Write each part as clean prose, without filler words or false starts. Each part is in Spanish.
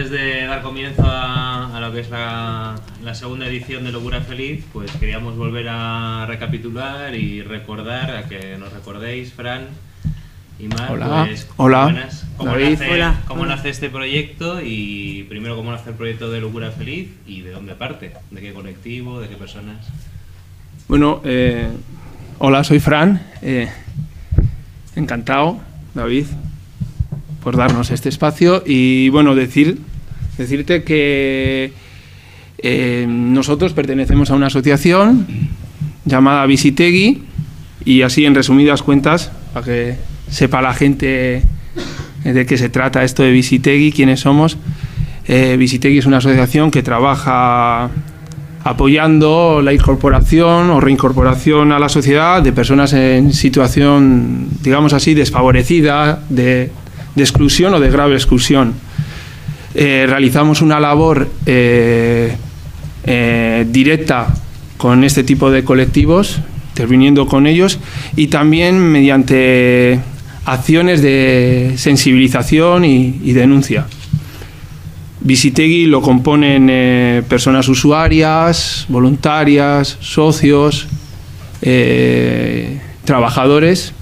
antes de dar comienzo a lo que es la segunda edición de Locura Feliz, pues queríamos volver a recapitular y recordar, a que nos recordéis, Fran y Mar. Hola. Pues, Hola. Buenas. Hola. ¿Cómo nace este proyecto? Y primero, ¿cómo nace el proyecto de Locura Feliz? ¿Y de dónde parte? ¿De qué colectivo? ¿De qué personas? Bueno, hola, soy Fran. Encantado, David, por darnos este espacio. Y bueno, decirte que nosotros pertenecemos a una asociación llamada Bizitegui, y así en resumidas cuentas, para que sepa la gente de qué se trata esto de Bizitegui, quiénes somos. Bizitegui es una asociación que trabaja apoyando la incorporación o reincorporación a la sociedad de personas en situación, digamos así, desfavorecida, de exclusión o de grave exclusión. Realizamos una labor directa con este tipo de colectivos, interviniendo con ellos, y también mediante acciones de sensibilización y denuncia. Bizitegui lo componen personas usuarias, voluntarias, socios, trabajadores,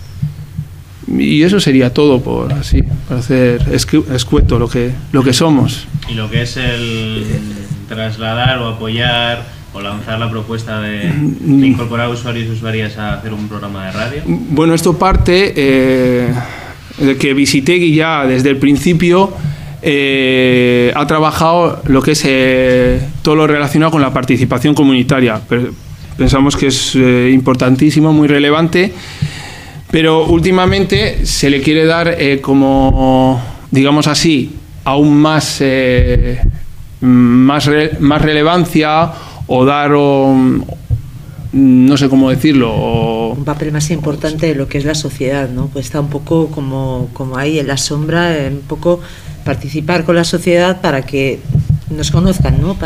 y eso sería todo por hacer escueto lo que somos. Y lo que es el trasladar o apoyar o lanzar la propuesta de incorporar usuarios y usuarias a hacer un programa de radio. Bueno, esto parte de que Bizitegui ya desde el principio ha trabajado lo que es todo lo relacionado con la participación comunitaria. Pensamos que es importantísimo, muy relevante, pero últimamente se le quiere dar como, digamos así, aún más relevancia, o dar, no sé cómo decirlo, un papel más importante de lo que es la sociedad, ¿no? Pues está un poco como ahí en la sombra, un poco participar con la sociedad para que nos conozcan, ¿no?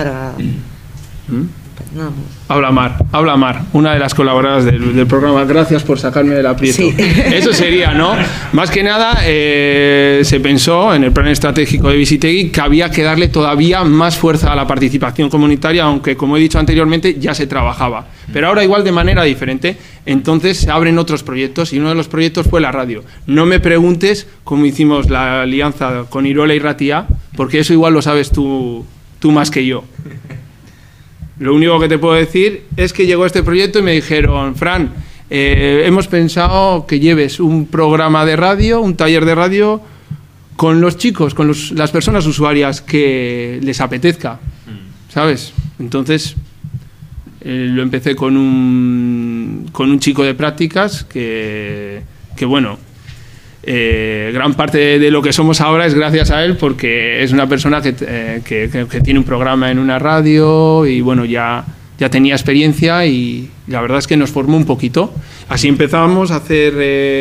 No. Habla Mar, una de las colaboradoras del programa. Gracias por sacarme del aprieto. Sí. Eso sería, ¿no? Más que nada, se pensó en el plan estratégico de Bizitegui que había que darle todavía más fuerza a la participación comunitaria, aunque, como he dicho anteriormente, ya se trabajaba. Pero ahora igual de manera diferente. Entonces se abren otros proyectos, y uno de los proyectos fue la radio. No me preguntes cómo hicimos la alianza con Irola y Ratia, porque eso igual lo sabes tú más que yo. Lo único que te puedo decir es que llegó este proyecto y me dijeron: Fran, hemos pensado que lleves un programa de radio, un taller de radio con los chicos, con las personas usuarias que les apetezca, ¿sabes? Entonces lo empecé con un chico de prácticas que bueno, gran parte de lo que somos ahora es gracias a él, porque es una persona que tiene un programa en una radio y bueno, ya tenía experiencia, y la verdad es que nos formó un poquito. Así empezamos a hacer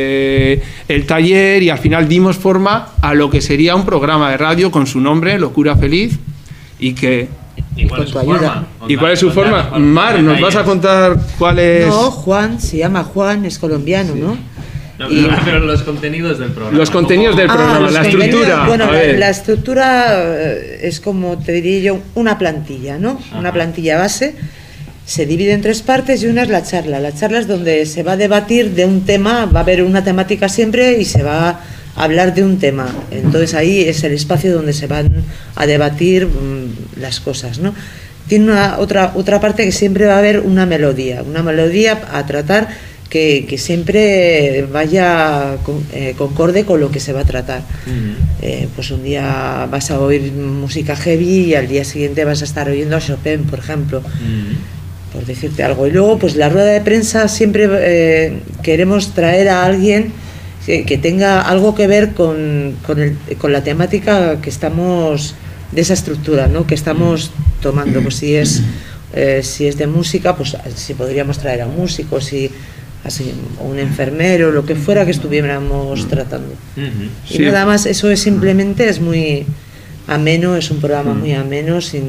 el taller, y al final dimos forma a lo que sería un programa de radio con su nombre, Locura Feliz, y que... ¿Y cuál es su forma? ¿Y cuál es su forma? Mar, ¿nos vas a contar cuál es...? No, Juan, se llama Juan, es colombiano, ¿no? No, pero los contenidos del programa. Los contenidos del programa, la estructura. Bueno, la estructura es como, te diría yo, una plantilla, ¿no? Ajá. Una plantilla base. Se divide en 3 partes, y una es la charla. La charla es donde se va a debatir de un tema, va a haber una temática siempre y se va a hablar de un tema. Entonces ahí es el espacio donde se van a debatir las cosas, ¿no? Tiene otra parte que siempre va a haber una melodía a tratar, que siempre vaya concorde con lo que se va a tratar. Pues un día vas a oír música heavy y al día siguiente vas a estar oyendo a Chopin, por ejemplo, por decirte algo. Y luego, pues la rueda de prensa siempre queremos traer a alguien que tenga algo que ver con la temática que estamos, de esa estructura, ¿no? Que estamos tomando. Pues si es de música, pues si podríamos traer a un músico, así, un enfermero, lo que fuera que estuviéramos tratando. Y sí, nada más, eso es simplemente, es muy ameno, es un programa muy ameno, sin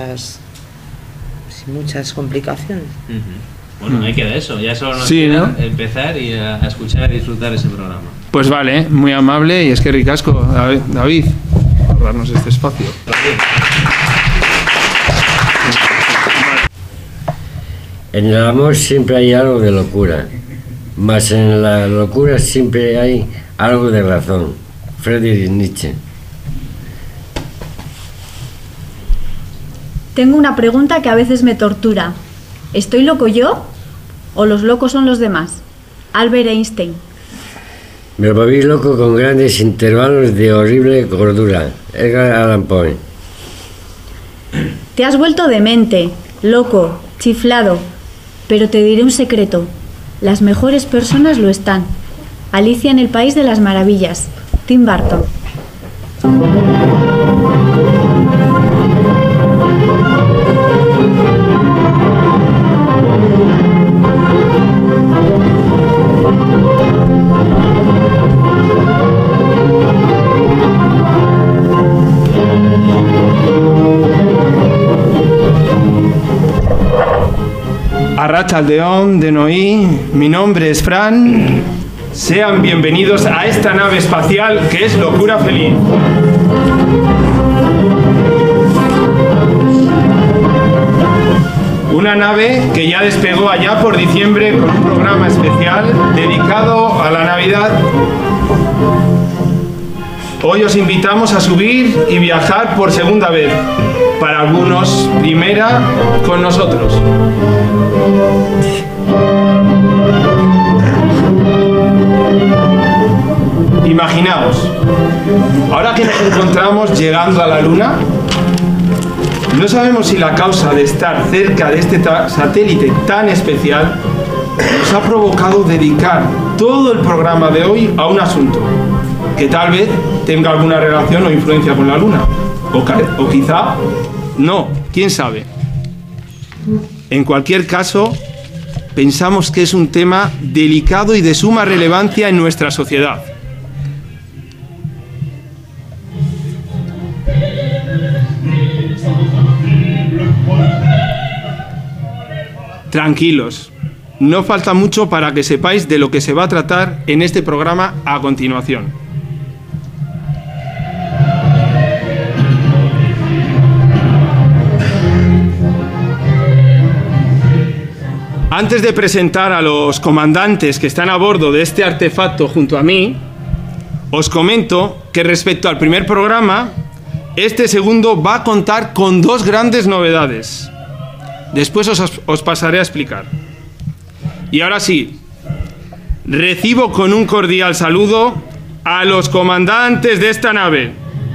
muchas complicaciones. Bueno, ahí queda eso, ya solo nos queda, ¿no?, empezar y a escuchar y disfrutar ese programa. Pues vale, muy amable, y es que ricasco, David. darnos este espacio. En el amor siempre hay algo de locura, mas en la locura siempre hay algo de razón. Friedrich Nietzsche. Tengo una pregunta que a veces me tortura. ¿Estoy loco yo o los locos son los demás? Albert Einstein. Me volví loco con grandes intervalos de horrible gordura. Edgar Allan Poe. Te has vuelto demente, loco, chiflado. Pero te diré un secreto. Las mejores personas lo están. Alicia en el País de las Maravillas. Tim Burton. Arratsaldeon Denoi, mi nombre es Fran. Sean bienvenidos a esta nave espacial que es Locura Feliz. Una nave que ya despegó allá por diciembre con un programa especial dedicado a la Navidad. Hoy os invitamos a subir y viajar por segunda vez. Para algunos, primera con nosotros. Imaginaos, ahora que nos encontramos llegando a la Luna, no sabemos si la causa de estar cerca de este satélite tan especial nos ha provocado dedicar todo el programa de hoy a un asunto que tal vez tenga alguna relación o influencia con la Luna, o quizá no, quién sabe. En cualquier caso, pensamos que es un tema delicado y de suma relevancia en nuestra sociedad. Tranquilos, no falta mucho para que sepáis de lo que se va a tratar en este programa a continuación. Antes de presentar a los comandantes que están a bordo de este artefacto junto a mí, os comento que respecto al primer programa, este segundo va a contar con dos grandes novedades. Después os pasaré a explicar. Y ahora sí, recibo con un cordial saludo a los comandantes de esta nave.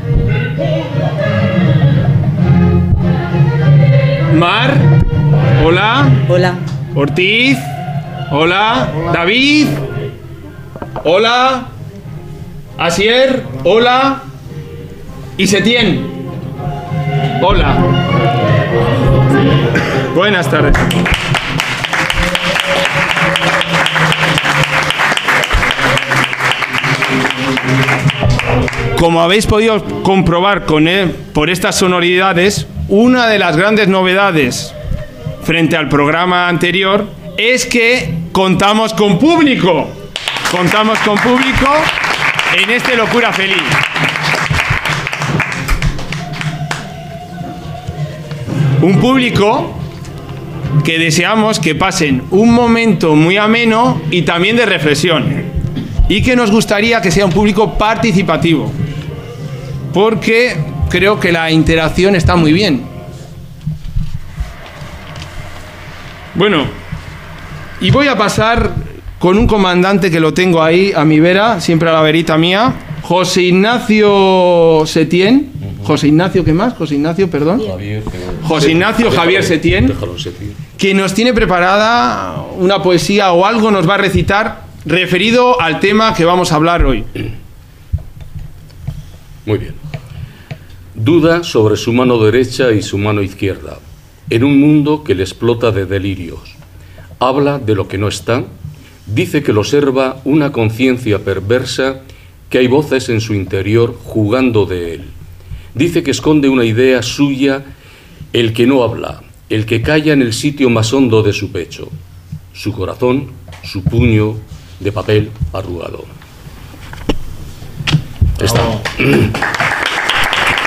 Mar, hola. Hola. Ortiz, hola. David, hola. Asier, hola. Y Setién, hola. Buenas tardes. Como habéis podido comprobar por estas sonoridades, una de las grandes novedades frente al programa anterior es que contamos con público. Contamos con público en este Locura Feliz. Un público que deseamos que pasen un momento muy ameno y también de reflexión. Y que nos gustaría que sea un público participativo. Porque creo que la interacción está muy bien. Bueno, y voy a pasar con un comandante que lo tengo ahí a mi vera, siempre a la verita mía, José Ignacio Setién. José Ignacio, ¿qué más? José Ignacio, perdón. José Ignacio Javier Setién, que nos tiene preparada una poesía o algo nos va a recitar referido al tema que vamos a hablar hoy. Muy bien. Duda sobre su mano derecha y su mano izquierda, en un mundo que le explota de delirios. Habla de lo que no está, dice que lo observa una conciencia perversa, que hay voces en su interior jugando de él. Dice que esconde una idea suya, el que no habla, el que calla en el sitio más hondo de su pecho, su corazón, su puño de papel arrugado. Está.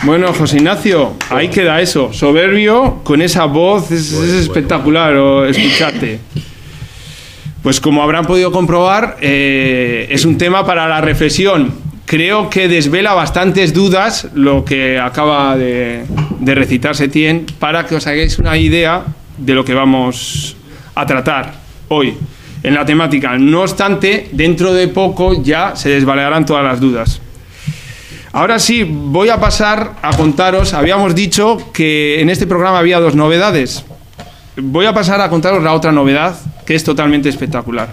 Bueno, José Ignacio, ahí queda eso. Soberbio, con esa voz, es espectacular escucharte. Pues como habrán podido comprobar, es un tema para la reflexión. Creo que desvela bastantes dudas lo que acaba de recitar Setién, para que os hagáis una idea de lo que vamos a tratar hoy en la temática. No obstante, dentro de poco ya se desvelaran todas las dudas. Ahora sí, voy a pasar a contaros. Habíamos dicho que en este programa había 2 novedades. Voy a pasar a contaros la otra novedad, que es totalmente espectacular.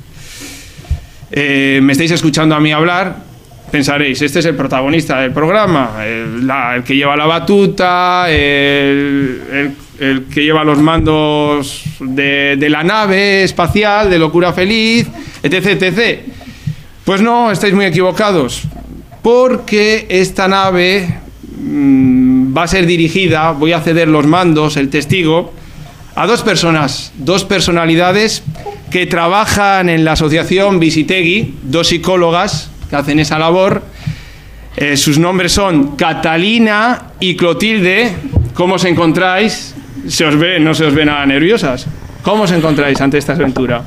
Me estáis escuchando a mí hablar. Pensaréis, este es el protagonista del programa, el que lleva la batuta, el que lleva los mandos de la nave espacial, de Locura Feliz, etc, etc. Pues no, estáis muy equivocados, porque esta nave va a ser dirigida, voy a ceder los mandos, el testigo, a 2 personas, 2 personalidades que trabajan en la asociación Visitegui, 2 psicólogas que hacen esa labor. Sus nombres son Catalina y Clotilde. ¿Cómo os encontráis? ¿Se os ve? ¿No se os ve nada nerviosas? ¿Cómo os encontráis ante esta aventura?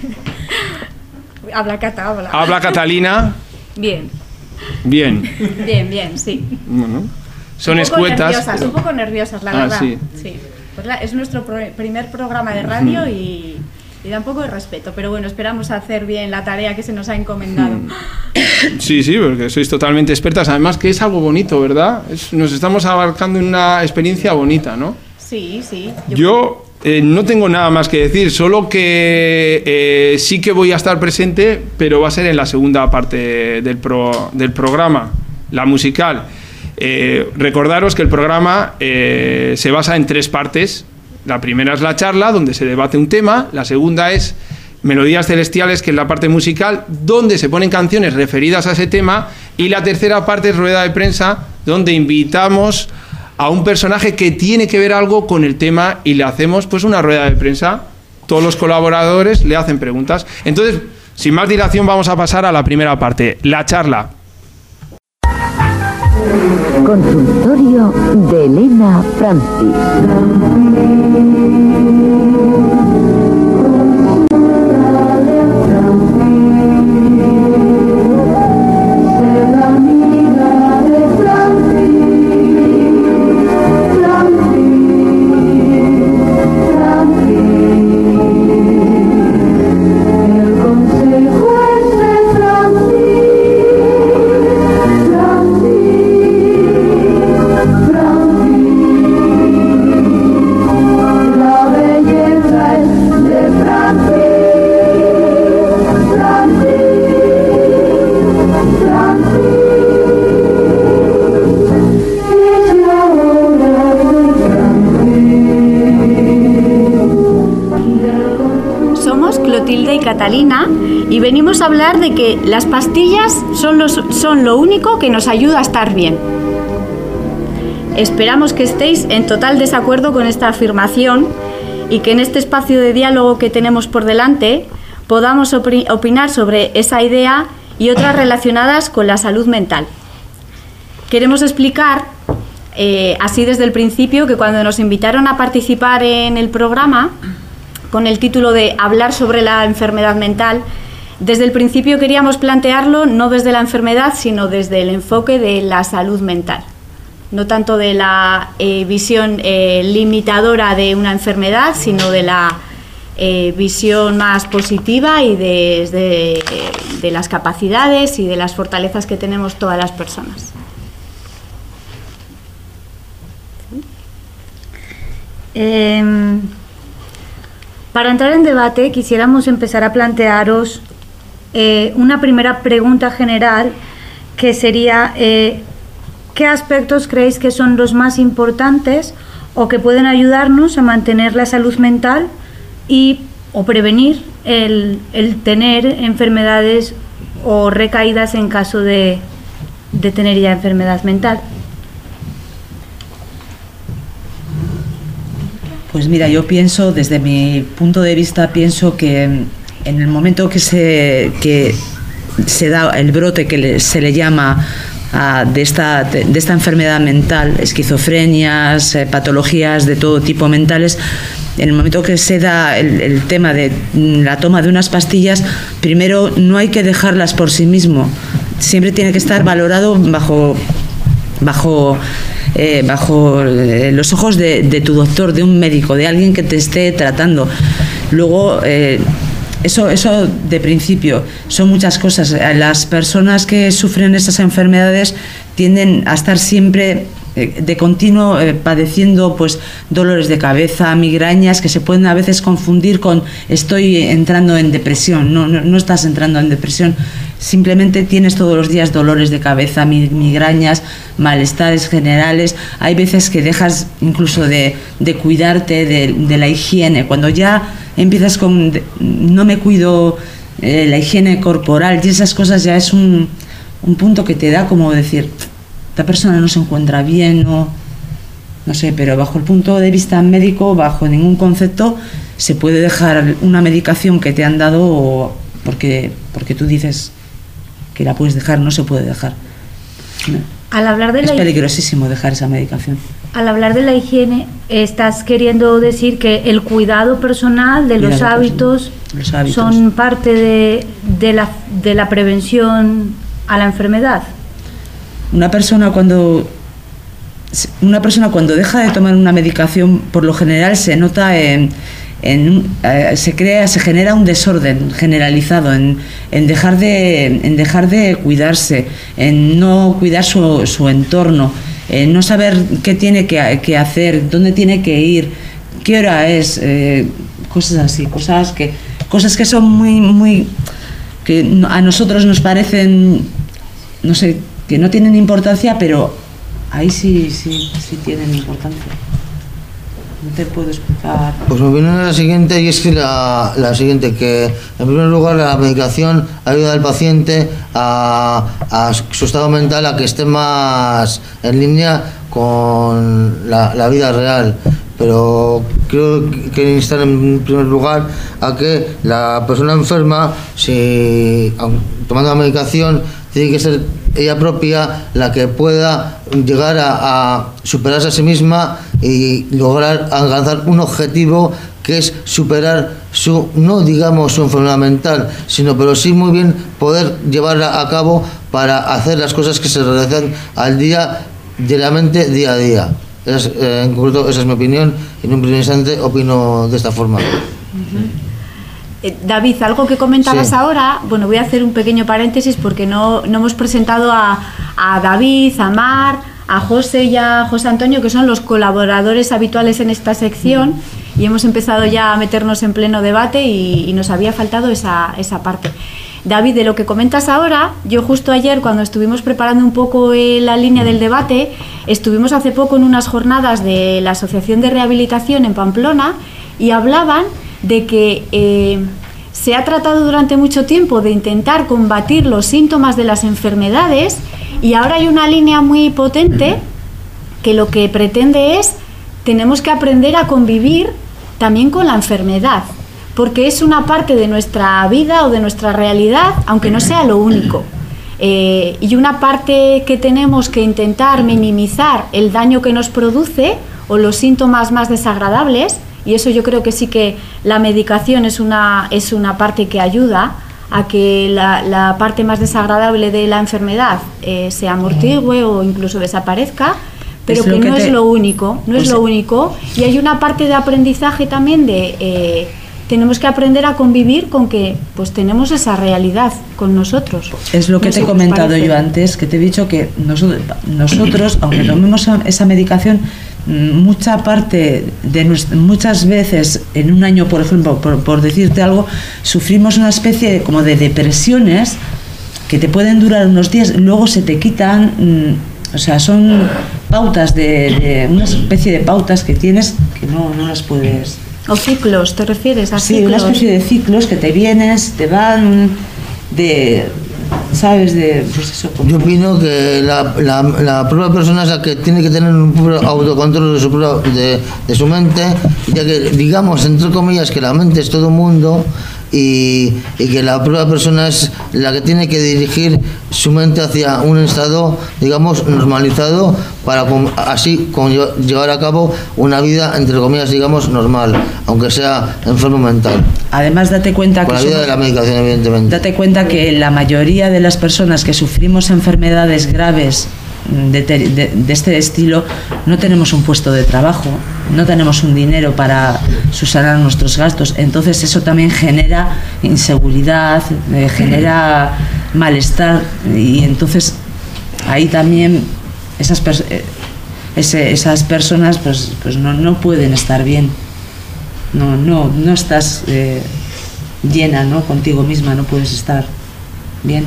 Habla Cata, habla. ¿Habla Catalina? Bien. Bien. Bien, sí. Bueno, son escuetas. Un poco nerviosas, la verdad. Sí. Sí. Pues es nuestro primer programa de radio y da un poco de respeto, pero bueno, esperamos hacer bien la tarea que se nos ha encomendado. Sí, porque sois totalmente expertas, además que es algo bonito, ¿verdad? Nos estamos abarcando en una experiencia bonita, ¿no? Sí. Yo no tengo nada más que decir, solo que sí que voy a estar presente, pero va a ser en la segunda parte del programa, la musical. Recordaros que el programa se basa en 3 partes. La primera es la charla, donde se debate un tema. La segunda es Melodías Celestiales, que es la parte musical, donde se ponen canciones referidas a ese tema. Y la tercera parte es rueda de prensa, donde invitamos a un personaje que tiene que ver algo con el tema y le hacemos pues una rueda de prensa. Todos los colaboradores le hacen preguntas. Entonces, sin más dilación, vamos a pasar a la primera parte, la charla. Consultorio de Elena Francis. Catalina y venimos a hablar de que las pastillas son lo único que nos ayuda a estar bien. Esperamos que estéis en total desacuerdo con esta afirmación y que en este espacio de diálogo que tenemos por delante podamos opinar sobre esa idea y otras relacionadas con la salud mental. Queremos explicar, así desde el principio, que cuando nos invitaron a participar en el programa con el título de Hablar sobre la enfermedad mental, desde el principio queríamos plantearlo no desde la enfermedad, sino desde el enfoque de la salud mental. No tanto de la visión limitadora de una enfermedad, sino de la visión más positiva y de las capacidades y de las fortalezas que tenemos todas las personas. Para entrar en debate, quisiéramos empezar a plantearos una primera pregunta general, que sería ¿qué aspectos creéis que son los más importantes o que pueden ayudarnos a mantener la salud mental o prevenir el tener enfermedades o recaídas en caso de tener ya enfermedad mental? Pues mira, yo pienso, desde mi punto de vista, pienso que en el momento que se da el brote que se le llama de esta enfermedad mental, esquizofrenias, patologías de todo tipo mentales, en el momento que se da el tema de la toma de unas pastillas, primero no hay que dejarlas por sí mismo, siempre tiene que estar valorado bajo los ojos de tu doctor, de un médico, de alguien que te esté tratando. Luego, eso de principio, son muchas cosas. Las personas que sufren esas enfermedades tienden a estar siempre de continuo padeciendo pues dolores de cabeza, migrañas, que se pueden a veces confundir con estoy entrando en depresión. No estás entrando en depresión, simplemente tienes todos los días dolores de cabeza, migrañas, malestares generales. Hay veces que dejas incluso de cuidarte de la higiene. Cuando ya empiezas con no me cuido la higiene corporal y esas cosas, ya es un punto que te da como decir, esta persona no se encuentra bien, no sé, pero bajo el punto de vista médico, bajo ningún concepto, se puede dejar una medicación que te han dado porque tú dices que la puedes dejar, no se puede dejar. Al hablar de es peligrosísimo dejar esa medicación. Al hablar de la higiene, estás queriendo decir que el cuidado personal de los hábitos son parte de la prevención a la enfermedad. Una persona cuando deja de tomar una medicación, por lo general se nota se genera un desorden generalizado en dejar de cuidarse, en no cuidar su entorno, en no saber qué tiene que hacer, dónde tiene que ir, qué hora es, cosas así, cosas que son muy que a nosotros nos parecen, no sé, que no tienen importancia, pero ahí sí tienen importancia. No te puedo explicar. Pues mi opinión es la siguiente, y es que la siguiente, que en primer lugar la medicación ayuda al paciente a su estado mental, a que esté más en línea con la vida real. Pero creo que instar en primer lugar a que la persona enferma, si tomando la medicación, tiene que ser ella propia la que pueda llegar a superarse a sí misma y lograr alcanzar un objetivo, que es superar no digamos su enfermedad mental, pero sí muy bien poder llevarla a cabo para hacer las cosas que se realizan al día, diariamente, día a día. En concreto, esa es mi opinión, y en un primer instante opino de esta forma. David, algo que comentabas ahora, bueno, voy a hacer un pequeño paréntesis porque no hemos presentado a David, a Mar, a José y a José Antonio, que son los colaboradores habituales en esta sección, y hemos empezado ya a meternos en pleno debate y nos había faltado esa parte. David, de lo que comentas ahora, yo justo ayer, cuando estuvimos preparando un poco la línea del debate, estuvimos hace poco en unas jornadas de la Asociación de Rehabilitación en Pamplona, y hablaban de que se ha tratado durante mucho tiempo de intentar combatir los síntomas de las enfermedades, y ahora hay una línea muy potente que lo que pretende es, tenemos que aprender a convivir también con la enfermedad, porque es una parte de nuestra vida o de nuestra realidad, aunque no sea lo único. Y una parte que tenemos que intentar minimizar el daño que nos produce o los síntomas más desagradables, y eso yo creo que sí que la medicación es una parte que ayuda a que la parte más desagradable de la enfermedad se amortigue o incluso desaparezca, pero que no es lo único, es lo único, y hay una parte de aprendizaje también de tenemos que aprender a convivir con que pues tenemos esa realidad con nosotros. Es lo que te he comentado yo antes, que te he dicho que nosotros aunque tomemos esa medicación, mucha parte de muchas veces en un año, por ejemplo, por decirte algo, sufrimos una especie como de depresiones que te pueden durar unos días, luego se te quitan, o sea, son pautas de una especie de pautas que tienes que no las puedes. ¿O ciclos? ¿Te refieres a ciclos? Sí, una especie de ciclos que te vienes, te van, ¿sabes? Pues eso. Yo opino que la propia persona es la que tiene que tener un autocontrol de su mente, ya que, digamos, entre comillas, que la mente es todo mundo, y que la propia persona es la que tiene que dirigir su mente hacia un estado, digamos, normalizado para así llevar a cabo una vida, entre comillas, digamos, normal, aunque sea enfermo mental. Además, date cuenta con que la ayuda de la medicación, evidentemente. Date cuenta que la mayoría de las personas que sufrimos enfermedades graves de este estilo no tenemos un puesto de trabajo, no tenemos un dinero para subsanar nuestros gastos, entonces eso también genera inseguridad, genera malestar, y entonces ahí también esas personas pues no pueden estar bien, no estás llena, ¿no? Contigo misma, no puedes estar bien.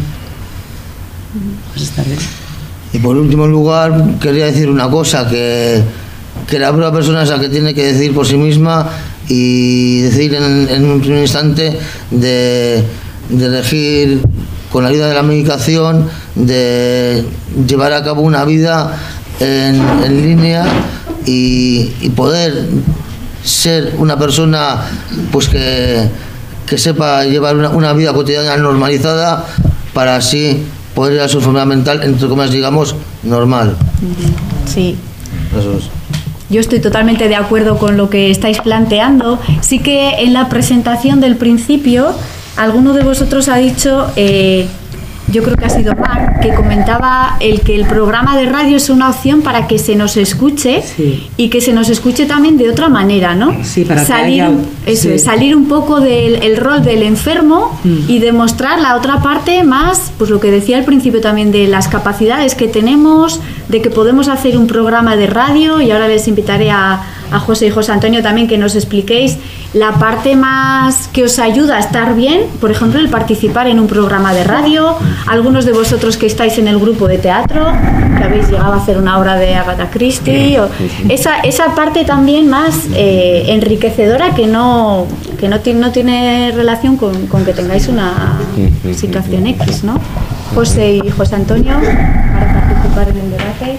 Puedes estar bien. Y por último lugar, quería decir una cosa, que la propia persona es la que tiene que decir por sí misma y decir en un primer instante de elegir, con la ayuda de la medicación, de llevar a cabo una vida en línea y poder ser una persona pues que sepa llevar una vida cotidiana normalizada para así poder ir a su enfermedad mental, entre comillas, digamos, normal. Sí. Eso es. Yo estoy totalmente de acuerdo con lo que estáis planteando. Sí que en la presentación del principio, alguno de vosotros ha dicho, yo creo que ha sido Mar, que comentaba que el programa de radio es una opción para que se nos escuche, sí, y que se nos escuche también de otra manera, ¿no? Sí, para salir, que haya, eso sí, es, salir un poco del rol del enfermo y demostrar la otra parte más, pues lo que decía al principio también, de las capacidades que tenemos, de que podemos hacer un programa de radio, y ahora les invitaré a José y José Antonio también que nos expliquéis la parte más que os ayuda a estar bien, por ejemplo, el participar en un programa de radio, algunos de vosotros que estáis en el grupo de teatro, que habéis llegado a hacer una obra de Agatha Christie, o esa parte también más enriquecedora que no tiene relación con que tengáis una situación X, ¿no? José y José Antonio, para participar en el debate.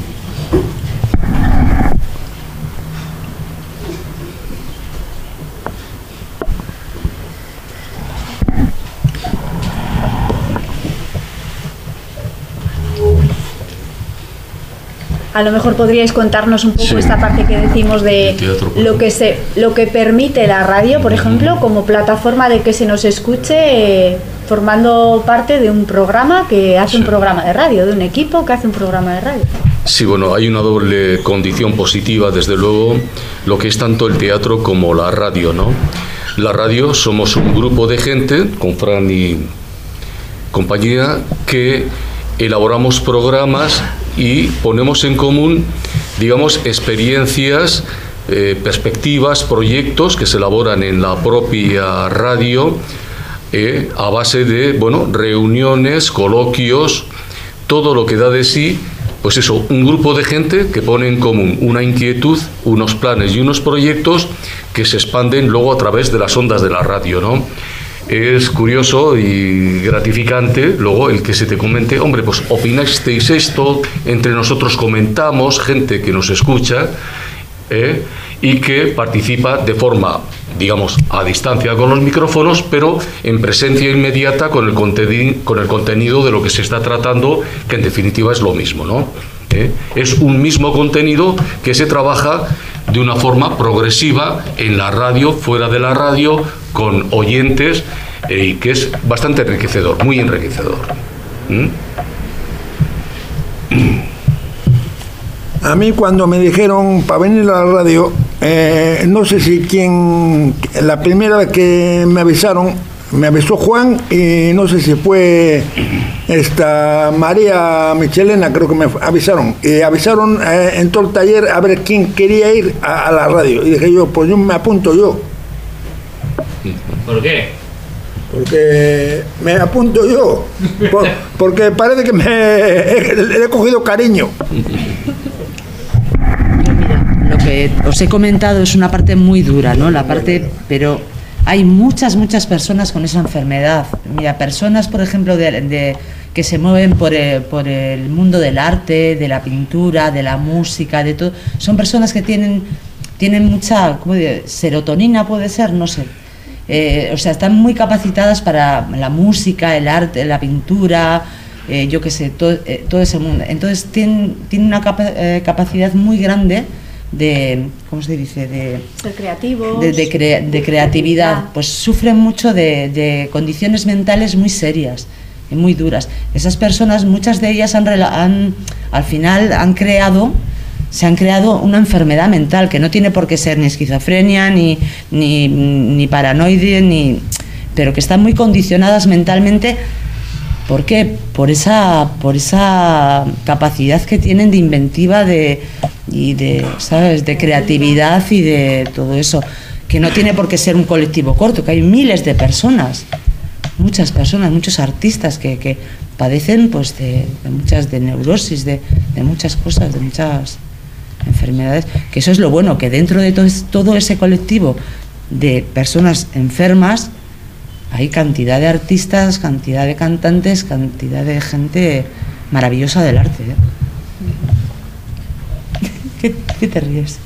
A lo mejor podríais contarnos un poco, sí, esta parte que decimos de lo que permite la radio, por ejemplo, como plataforma de que se nos escuche, formando parte de un programa que hace, sí, un programa de radio, de un equipo que hace un programa de radio. Sí, bueno, hay una doble condición positiva, desde luego, lo que es tanto el teatro como la radio, ¿no? La radio somos un grupo de gente, con Fran y compañía, que elaboramos programas y ponemos en común, digamos, experiencias, perspectivas, proyectos que se elaboran en la propia radio a base de, bueno, reuniones, coloquios, todo lo que da de sí, pues eso, un grupo de gente que pone en común una inquietud, unos planes y unos proyectos que se expanden luego a través de las ondas de la radio, ¿no? Es curioso y gratificante luego el que se te comente, hombre, pues opinasteis esto, entre nosotros comentamos, gente que nos escucha y que participa de forma, digamos, a distancia con los micrófonos, pero en presencia inmediata con el contenido de lo que se está tratando, que en definitiva es lo mismo, ¿no? Es un mismo contenido que se trabaja de una forma progresiva en la radio, fuera de la radio, con oyentes, y que es bastante enriquecedor, muy enriquecedor. A mí cuando me dijeron para venir a la radio, no sé si quién, la primera vez que me avisó Juan, y no sé si fue esta María Michelena, creo que me avisaron. Y avisaron en todo el taller a ver quién quería ir a la radio. Y dije yo, pues yo me apunto yo. ¿Por qué? Porque me apunto yo. Porque parece que le he cogido cariño. Mira, lo que os he comentado es una parte muy dura, ¿no? La parte, pero hay muchas personas con esa enfermedad. Mira, personas, por ejemplo, que se mueven por el mundo del arte, de la pintura, de la música, de todo. Son personas que tienen mucha, ¿cómo digo? Serotonina, puede ser, no sé. o sea, están muy capacitadas para la música, el arte, la pintura, yo qué sé, todo ese mundo. Entonces tienen una capacidad muy grande de, ¿cómo se dice?, de ser creativos, de creatividad. Pues sufren mucho de condiciones mentales muy serias y muy duras. Esas personas, muchas de ellas al final se han creado una enfermedad mental que no tiene por qué ser ni esquizofrenia ni paranoide, pero que están muy condicionadas mentalmente. ¿Por qué? Por esa capacidad que tienen de inventiva ¿sabes?, de creatividad y de todo eso, que no tiene por qué ser un colectivo corto, que hay miles de personas, muchas personas, muchos artistas que padecen pues de neurosis, de muchas cosas, de muchas enfermedades, que eso es lo bueno, que dentro de todo ese colectivo de personas enfermas hay cantidad de artistas, cantidad de cantantes, cantidad de gente maravillosa del arte, ¿eh? ¿Qué te ríes?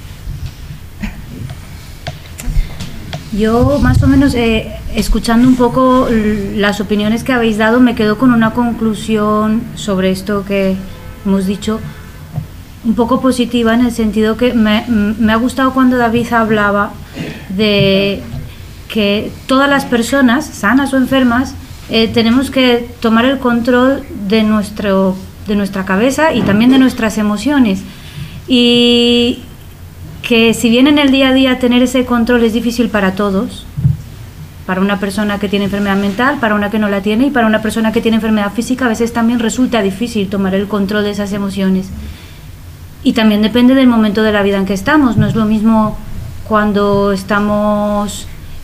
Yo más o menos, escuchando un poco las opiniones que habéis dado, me quedo con una conclusión sobre esto que hemos dicho, un poco positiva, en el sentido que me ha gustado cuando David hablaba de que todas las personas, sanas o enfermas, tenemos que tomar el control de nuestra cabeza y también de nuestras emociones, y que si bien en el día a día tener ese control es difícil para todos, para una persona que tiene enfermedad mental, para una que no la tiene, y para una persona que tiene enfermedad física a veces también resulta difícil tomar el control de esas emociones, y también depende del momento de la vida en que estamos. No es lo mismo cuando estamos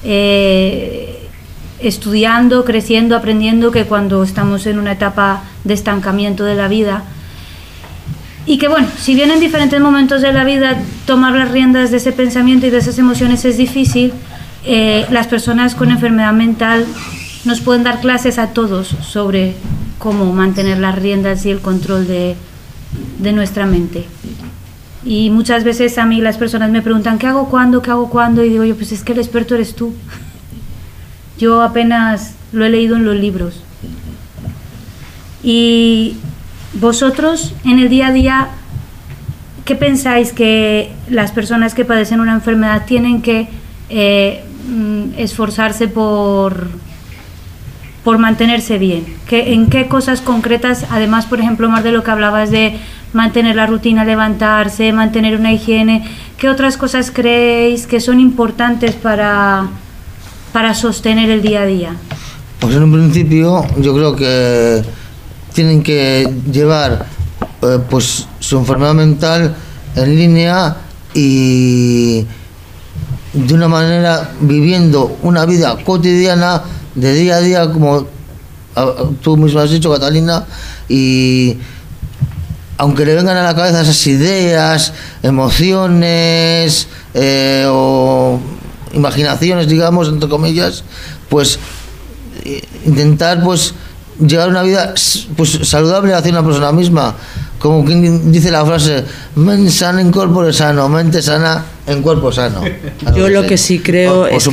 estudiando, creciendo, aprendiendo, que cuando estamos en una etapa de estancamiento de la vida. Y que bueno, si bien en diferentes momentos de la vida tomar las riendas de ese pensamiento y de esas emociones es difícil, las personas con enfermedad mental nos pueden dar clases a todos sobre cómo mantener las riendas y el control de nuestra mente. Y muchas veces a mí las personas me preguntan ¿qué hago cuándo? Y digo yo, pues es que el experto eres tú. Yo apenas lo he leído en los libros. Y vosotros en el día a día, ¿qué pensáis que las personas que padecen una enfermedad tienen que esforzarse por mantenerse bien? ¿En qué cosas concretas, además, por ejemplo, más de lo que hablabas de mantener la rutina, levantarse, mantener una higiene, qué otras cosas creéis que son importantes para sostener el día a día? Pues en un principio yo creo que tienen que llevar pues su enfermedad mental en línea y de una manera viviendo una vida cotidiana de día a día, como tú mismo has dicho, Catalina, y aunque le vengan a la cabeza esas ideas, emociones o imaginaciones, digamos, entre comillas, pues intentar pues llevar una vida pues saludable hacia una persona misma, como quien dice la frase, mente sana en corpore sano, mente sana en cuerpo sano. Yo lo que sí creo es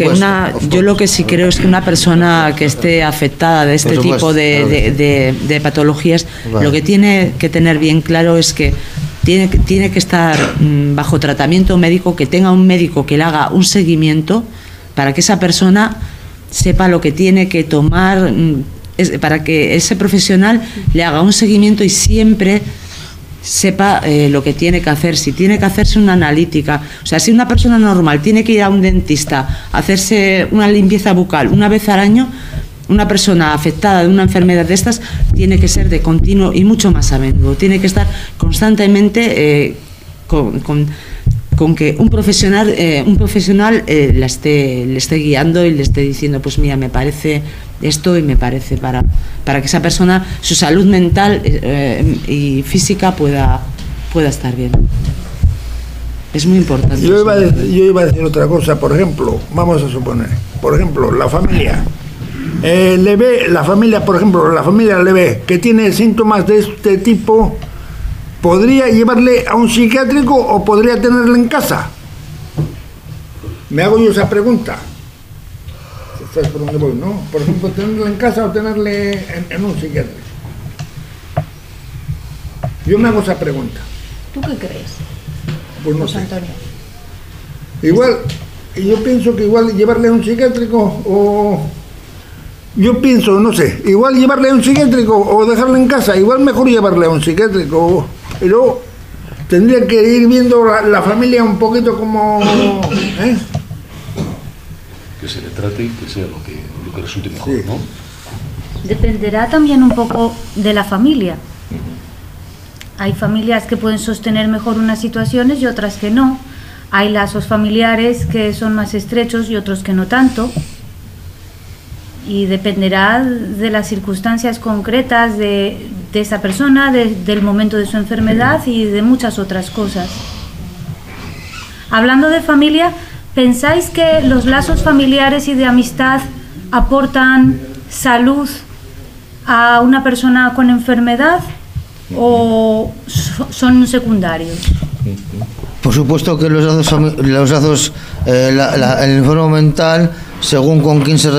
que una persona que esté afectada de este tipo de patologías, lo que tiene que tener bien claro es que tiene que estar bajo tratamiento médico, que tenga un médico que le haga un seguimiento para que esa persona sepa lo que tiene que tomar, para que ese profesional le haga un seguimiento y siempre sepa lo que tiene que hacer, si tiene que hacerse una analítica. O sea, si una persona normal tiene que ir a un dentista a hacerse una limpieza bucal una vez al año, una persona afectada de una enfermedad de estas tiene que ser de continuo y mucho más a menudo. Tiene que estar constantemente con que un profesional le esté guiando y le esté diciendo, pues mira, me parece esto y me parece, para que esa persona, su salud mental y física pueda estar bien. Es muy importante. Yo iba a decir otra cosa. Por ejemplo, vamos a suponer, por ejemplo, la familia le ve, la familia le ve que tiene síntomas de este tipo, ¿podría llevarle a un psiquiátrico o podría tenerle en casa? Me hago yo esa pregunta. ¿sabes por dónde voy, no? Por ejemplo, tenerle en casa o tenerle en un psiquiátrico. Yo me hago esa pregunta. ¿Tú qué crees? Pues no José sé. Antonio. Igual, yo pienso que igual llevarle a un psiquiátrico o... Yo pienso, no sé, igual llevarle a un psiquiátrico o dejarle en casa, igual mejor llevarle a un psiquiátrico. Pero tendría que ir viendo la familia un poquito como... Que se le trate y que sea lo que resulte mejor, ¿no? Dependerá también un poco de la familia. Hay familias que pueden sostener mejor unas situaciones y otras que no. Hay lazos familiares que son más estrechos y otros que no tanto. Y dependerá de las circunstancias concretas de esa persona, del momento de su enfermedad y de muchas otras cosas. Hablando de familia, ¿pensáis que los lazos familiares y de amistad aportan salud a una persona con enfermedad o son secundarios? Por supuesto que los lazos el enfermo mental, según con quién se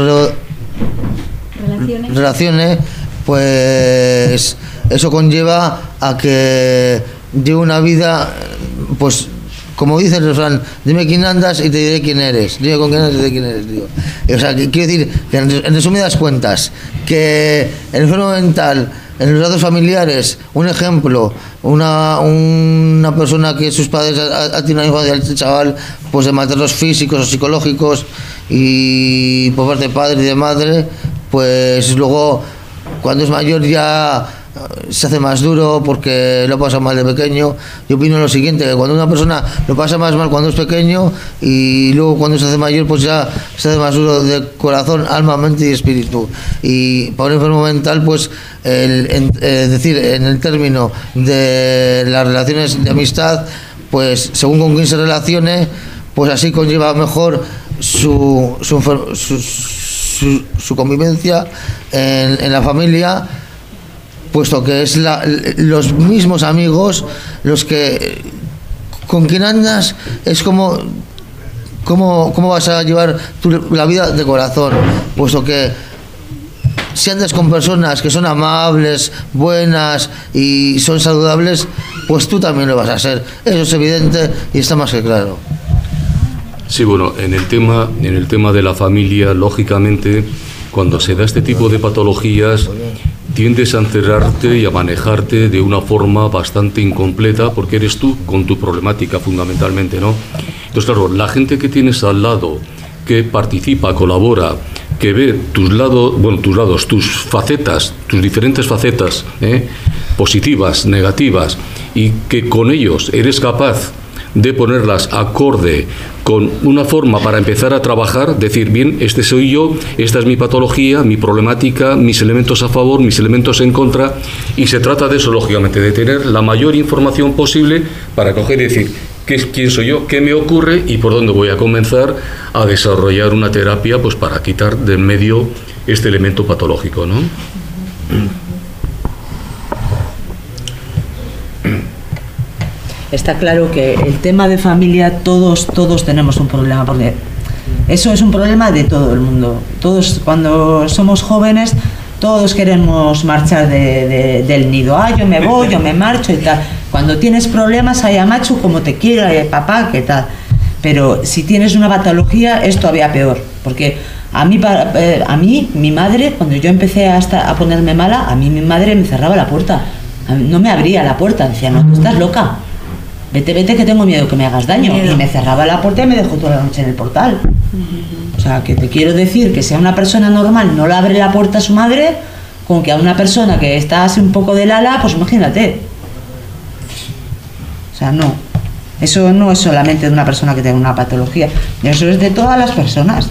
relacione, pues eso conlleva a que lleve una vida, pues como dice el refrán, dime quién andas y te diré quién eres, dime con quién andas y te diré quién eres, digo. O sea, quiero decir que en resumidas cuentas, que el enfermo mental, en los lazos familiares, un ejemplo, una persona que sus padres ha tenido una infancia del chaval, pues de maltratos físicos o psicológicos, y por parte de padre y de madre, pues luego cuando es mayor ya se hace más duro porque lo pasa mal de pequeño. Yo opino lo siguiente, que cuando una persona lo pasa más mal cuando es pequeño y luego cuando se hace mayor pues ya se hace más duro de corazón, alma, mente y espíritu. Y para un enfermo mental pues decir en el término de las relaciones de amistad, pues según con quién se relacione, pues así conlleva mejor su convivencia en la familia, puesto que es los mismos amigos los que con quien andas es cómo vas a llevar la vida de corazón, puesto que si andas con personas que son amables, buenas y son saludables, pues tú también lo vas a ser. Eso es evidente y está más que claro. Sí, bueno, en el tema de la familia, lógicamente, cuando se da este tipo de patologías, tiendes a encerrarte y a manejarte de una forma bastante incompleta porque eres tú con tu problemática fundamentalmente, ¿no? Entonces, claro, la gente que tienes al lado, que participa, colabora, que ve tus facetas, tus diferentes facetas, positivas, negativas, y que con ellos eres capaz de ponerlas acorde con una forma para empezar a trabajar, decir, bien, este soy yo, esta es mi patología, mi problemática, mis elementos a favor, mis elementos en contra, y se trata de eso, lógicamente, de tener la mayor información posible para coger y decir, quién soy yo, qué me ocurre y por dónde voy a comenzar a desarrollar una terapia pues para quitar del medio este elemento patológico, ¿no? Está claro que el tema de familia, todos tenemos un problema, porque eso es un problema de todo el mundo. Todos, cuando somos jóvenes, todos queremos marchar del nido. Yo me voy, yo me marcho y tal. Cuando tienes problemas, macho, como te quiera, papá, qué tal. Pero si tienes una patología, es todavía peor, porque a mí, mi madre, cuando yo empecé a ponerme mala, a mí mi madre me cerraba la puerta. No me abría la puerta, decía, no, tú estás loca. Vete, que tengo miedo que me hagas daño. Y me cerraba la puerta y me dejó toda la noche en el portal. O sea, que te quiero decir que si a una persona normal no le abre la puerta a su madre, con que a una persona que está así un poco del ala, pues imagínate. O sea, no. Eso no es solamente de una persona que tenga una patología, eso es de todas las personas.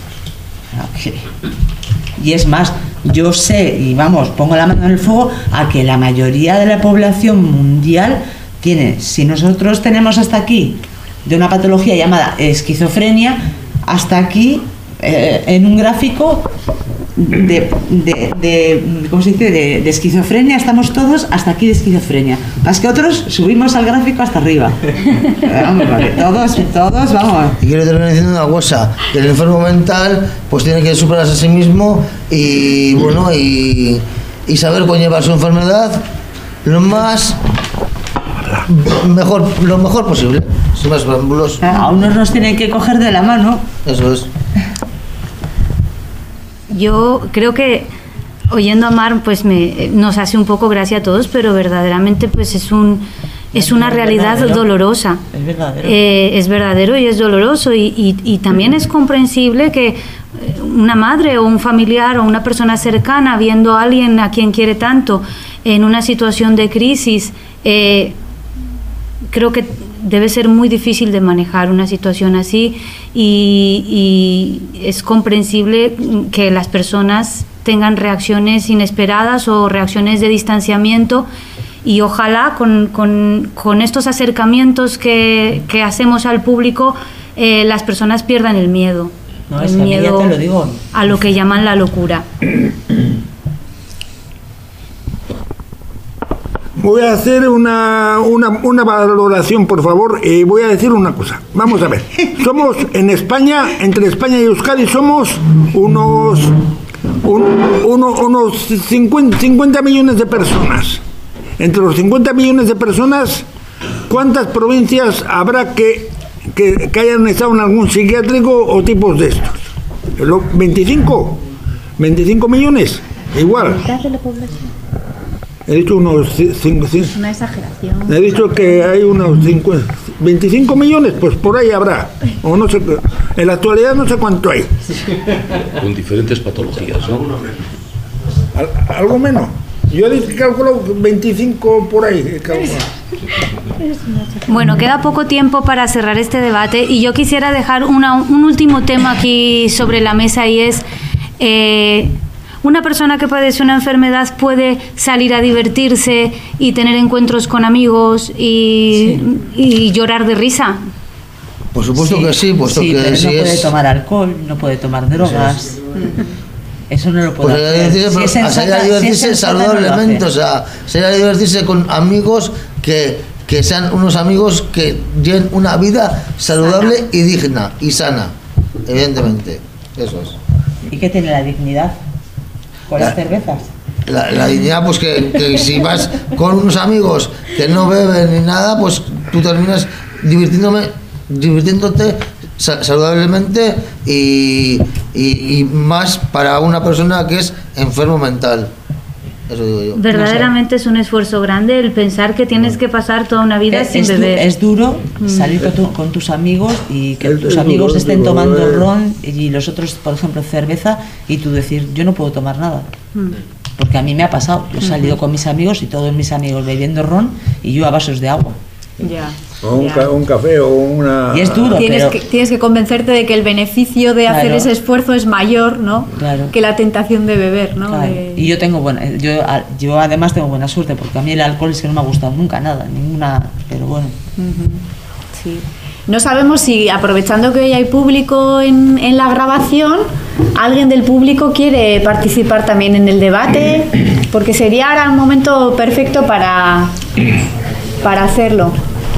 Y es más, yo sé, y vamos, pongo la mano en el fuego, a que la mayoría de la población mundial tiene, si nosotros tenemos hasta aquí de una patología llamada esquizofrenia, hasta aquí en un gráfico ¿cómo se dice? De esquizofrenia estamos todos hasta aquí de esquizofrenia. Más que otros subimos al gráfico hasta arriba. Vamos, vale, todos, vamos. Y quiero terminar diciendo una cosa, que el enfermo mental pues tiene que superarse a sí mismo y bueno, y saber conllevar su enfermedad lo mejor posible, sin más preámbulos. A unos nos tienen que coger de la mano. Eso es. Yo creo que oyendo a Mar pues nos hace un poco gracia a todos, pero verdaderamente pues es una realidad dolorosa. Es verdadero. Es verdadero y es doloroso y también es comprensible que una madre o un familiar o una persona cercana viendo a alguien a quien quiere tanto en una situación de crisis, creo que debe ser muy difícil de manejar una situación así y es comprensible que las personas tengan reacciones inesperadas o reacciones de distanciamiento y ojalá con estos acercamientos que hacemos al público las personas pierdan el miedo. No, el miedo ya te lo digo. A lo que llaman la locura. Voy a hacer una valoración, por favor, y voy a decir una cosa. Vamos a ver. Somos en España, entre España y Euskadi, somos unos 50 millones de personas. Entre los 50 millones de personas, ¿cuántas provincias habrá que hayan estado en algún psiquiátrico o tipos de estos? ¿25? ¿25 millones? Igual. He dicho unos 5. Una exageración. He dicho que hay unos 25 millones, pues por ahí habrá. O no sé, en la actualidad no sé cuánto hay. Con diferentes patologías, ¿no? Algo menos. Yo he calculado 25 por ahí. Bueno, queda poco tiempo para cerrar este debate y yo quisiera dejar un último tema aquí sobre la mesa y es... una persona que padece una enfermedad puede salir a divertirse y tener encuentros con amigos y llorar de risa. Por supuesto que sí, puesto que pero sí no puede tomar alcohol, no puede tomar drogas. Eso no lo puede hacer. Pues salir a divertirse saludablemente, o sea, salir a divertirse con amigos que sean unos amigos que lleven una vida saludable y digna y sana, evidentemente. Eso es. ¿Y qué tiene la dignidad? ¿Con las cervezas? La dignidad, pues que si vas con unos amigos que no beben ni nada, pues tú terminas divirtiéndote saludablemente y más para una persona que es enfermo mental. Eso digo yo. Verdaderamente es un esfuerzo grande el pensar que tienes que pasar toda una vida sin beber. Es duro salir con tus amigos y que tus amigos estén tomando ron y los otros, por ejemplo, cerveza y tú decir, yo no puedo tomar nada. Porque a mí me ha pasado. Yo he salido con mis amigos y todos mis amigos bebiendo ron y yo a vasos de agua. Ya. O un café o una... Y es duro, tienes que convencerte de que el beneficio de hacer ese esfuerzo es mayor, ¿no? Claro. Que la tentación de beber, ¿no? Claro. Y yo tengo yo además tengo buena suerte porque a mí el alcohol es que no me ha gustado nunca nada, pero bueno. Sí. No sabemos si, aprovechando que hoy hay público en la grabación, alguien del público quiere participar también en el debate, porque sería ahora un momento perfecto para hacerlo.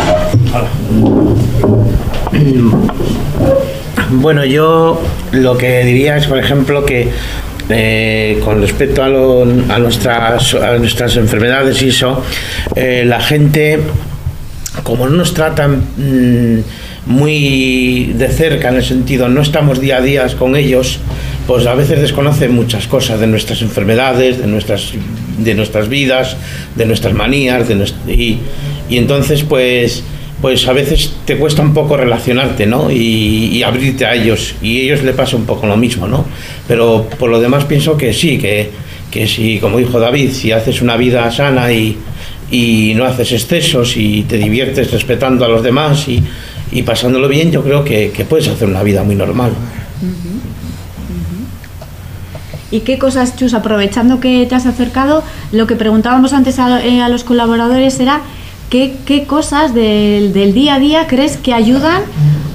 Bueno, yo lo que diría es, por ejemplo, que con respecto a nuestras enfermedades y eso, la gente, como no nos tratan muy de cerca, en el sentido, no estamos día a día con ellos, pues a veces desconocen muchas cosas de nuestras enfermedades, de nuestras vidas, de nuestras manías, y entonces pues a veces te cuesta un poco relacionarte, ¿no? Y abrirte a ellos, y a ellos le pasa un poco lo mismo, ¿no? Pero por lo demás pienso que sí, que si, como dijo David, si haces una vida sana y no haces excesos y te diviertes respetando a los demás y pasándolo bien, yo creo que puedes hacer una vida muy normal. ¿Y qué cosas, Chus, aprovechando que te has acercado, lo que preguntábamos antes a los colaboradores era ¿qué cosas del día a día crees que ayudan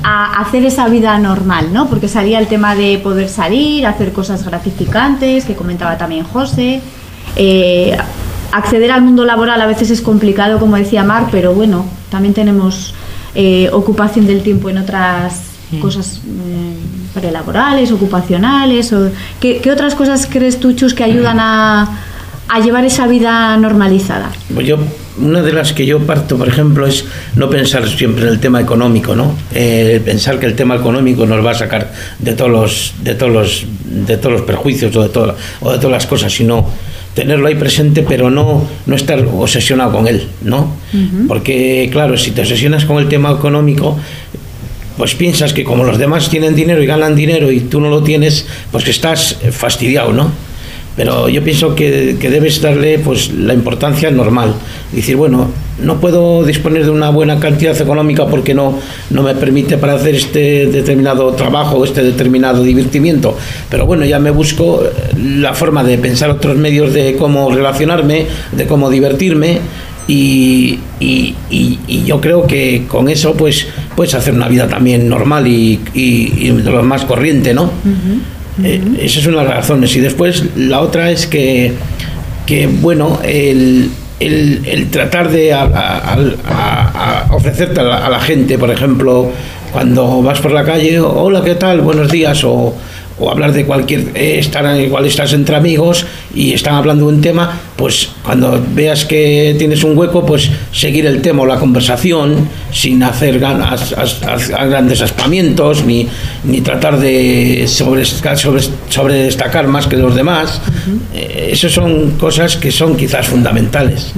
a hacer esa vida normal, ¿no? Porque salía el tema de poder salir, hacer cosas gratificantes, que comentaba también José. Acceder al mundo laboral a veces es complicado, como decía Mar, pero bueno, también tenemos ocupación del tiempo en otras cosas prelaborales, ocupacionales. ¿Qué otras cosas crees tú, Chus, que ayudan a llevar esa vida normalizada? Pues una de las que yo parto, por ejemplo, es no pensar siempre en el tema económico, ¿no? Pensar que el tema económico nos va a sacar de todos los perjuicios o de todas las cosas, sino tenerlo ahí presente, pero no estar obsesionado con él, ¿no? Porque, claro, si te obsesionas con el tema económico, pues piensas que como los demás tienen dinero y ganan dinero y tú no lo tienes, pues que estás fastidiado, ¿no? Pero yo pienso que debes darle pues la importancia normal. Decir, bueno, no puedo disponer de una buena cantidad económica porque no me permite para hacer este determinado trabajo, este determinado divertimiento. Pero bueno, ya me busco la forma de pensar otros medios de cómo relacionarme, de cómo divertirme. Y yo creo que con eso pues puedes hacer una vida también normal y de lo más corriente, ¿no? Esa es una de las razones. Y después la otra es que bueno, el tratar de ofrecerte a la gente, por ejemplo, cuando vas por la calle, hola, ¿qué tal? Buenos días, o hablar de cualquier, igual estás entre amigos y están hablando de un tema, pues cuando veas que tienes un hueco, pues seguir el tema o la conversación sin hacer grandes aspamientos ni tratar de sobredestacar más que los demás. Esas son cosas que son quizás fundamentales.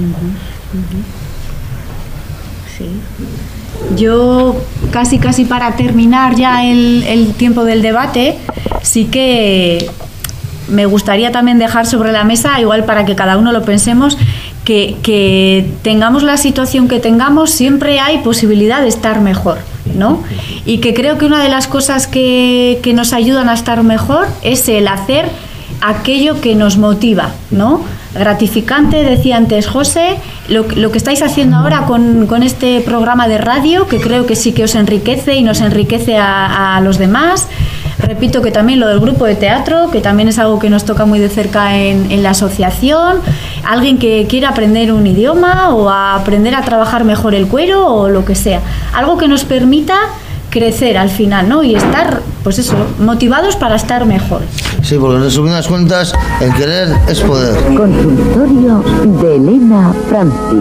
Sí. Yo casi para terminar ya el tiempo del debate, sí que me gustaría también dejar sobre la mesa, igual para que cada uno lo pensemos, que tengamos la situación que tengamos, siempre hay posibilidad de estar mejor, ¿no? Y que creo que una de las cosas que nos ayudan a estar mejor es el hacer aquello que nos motiva, ¿no? Gratificante, decía antes José, lo que estáis haciendo ahora con este programa de radio, que creo que sí que os enriquece y nos enriquece a los demás. Repito que también lo del grupo de teatro, que también es algo que nos toca muy de cerca en la asociación. Alguien que quiera aprender un idioma o a aprender a trabajar mejor el cuero o lo que sea. Algo que nos permita crecer al final, ¿no? Y estar, pues eso, motivados para estar mejor. Sí, porque en resumidas cuentas, el querer es poder. Consultorio de Elena Francis.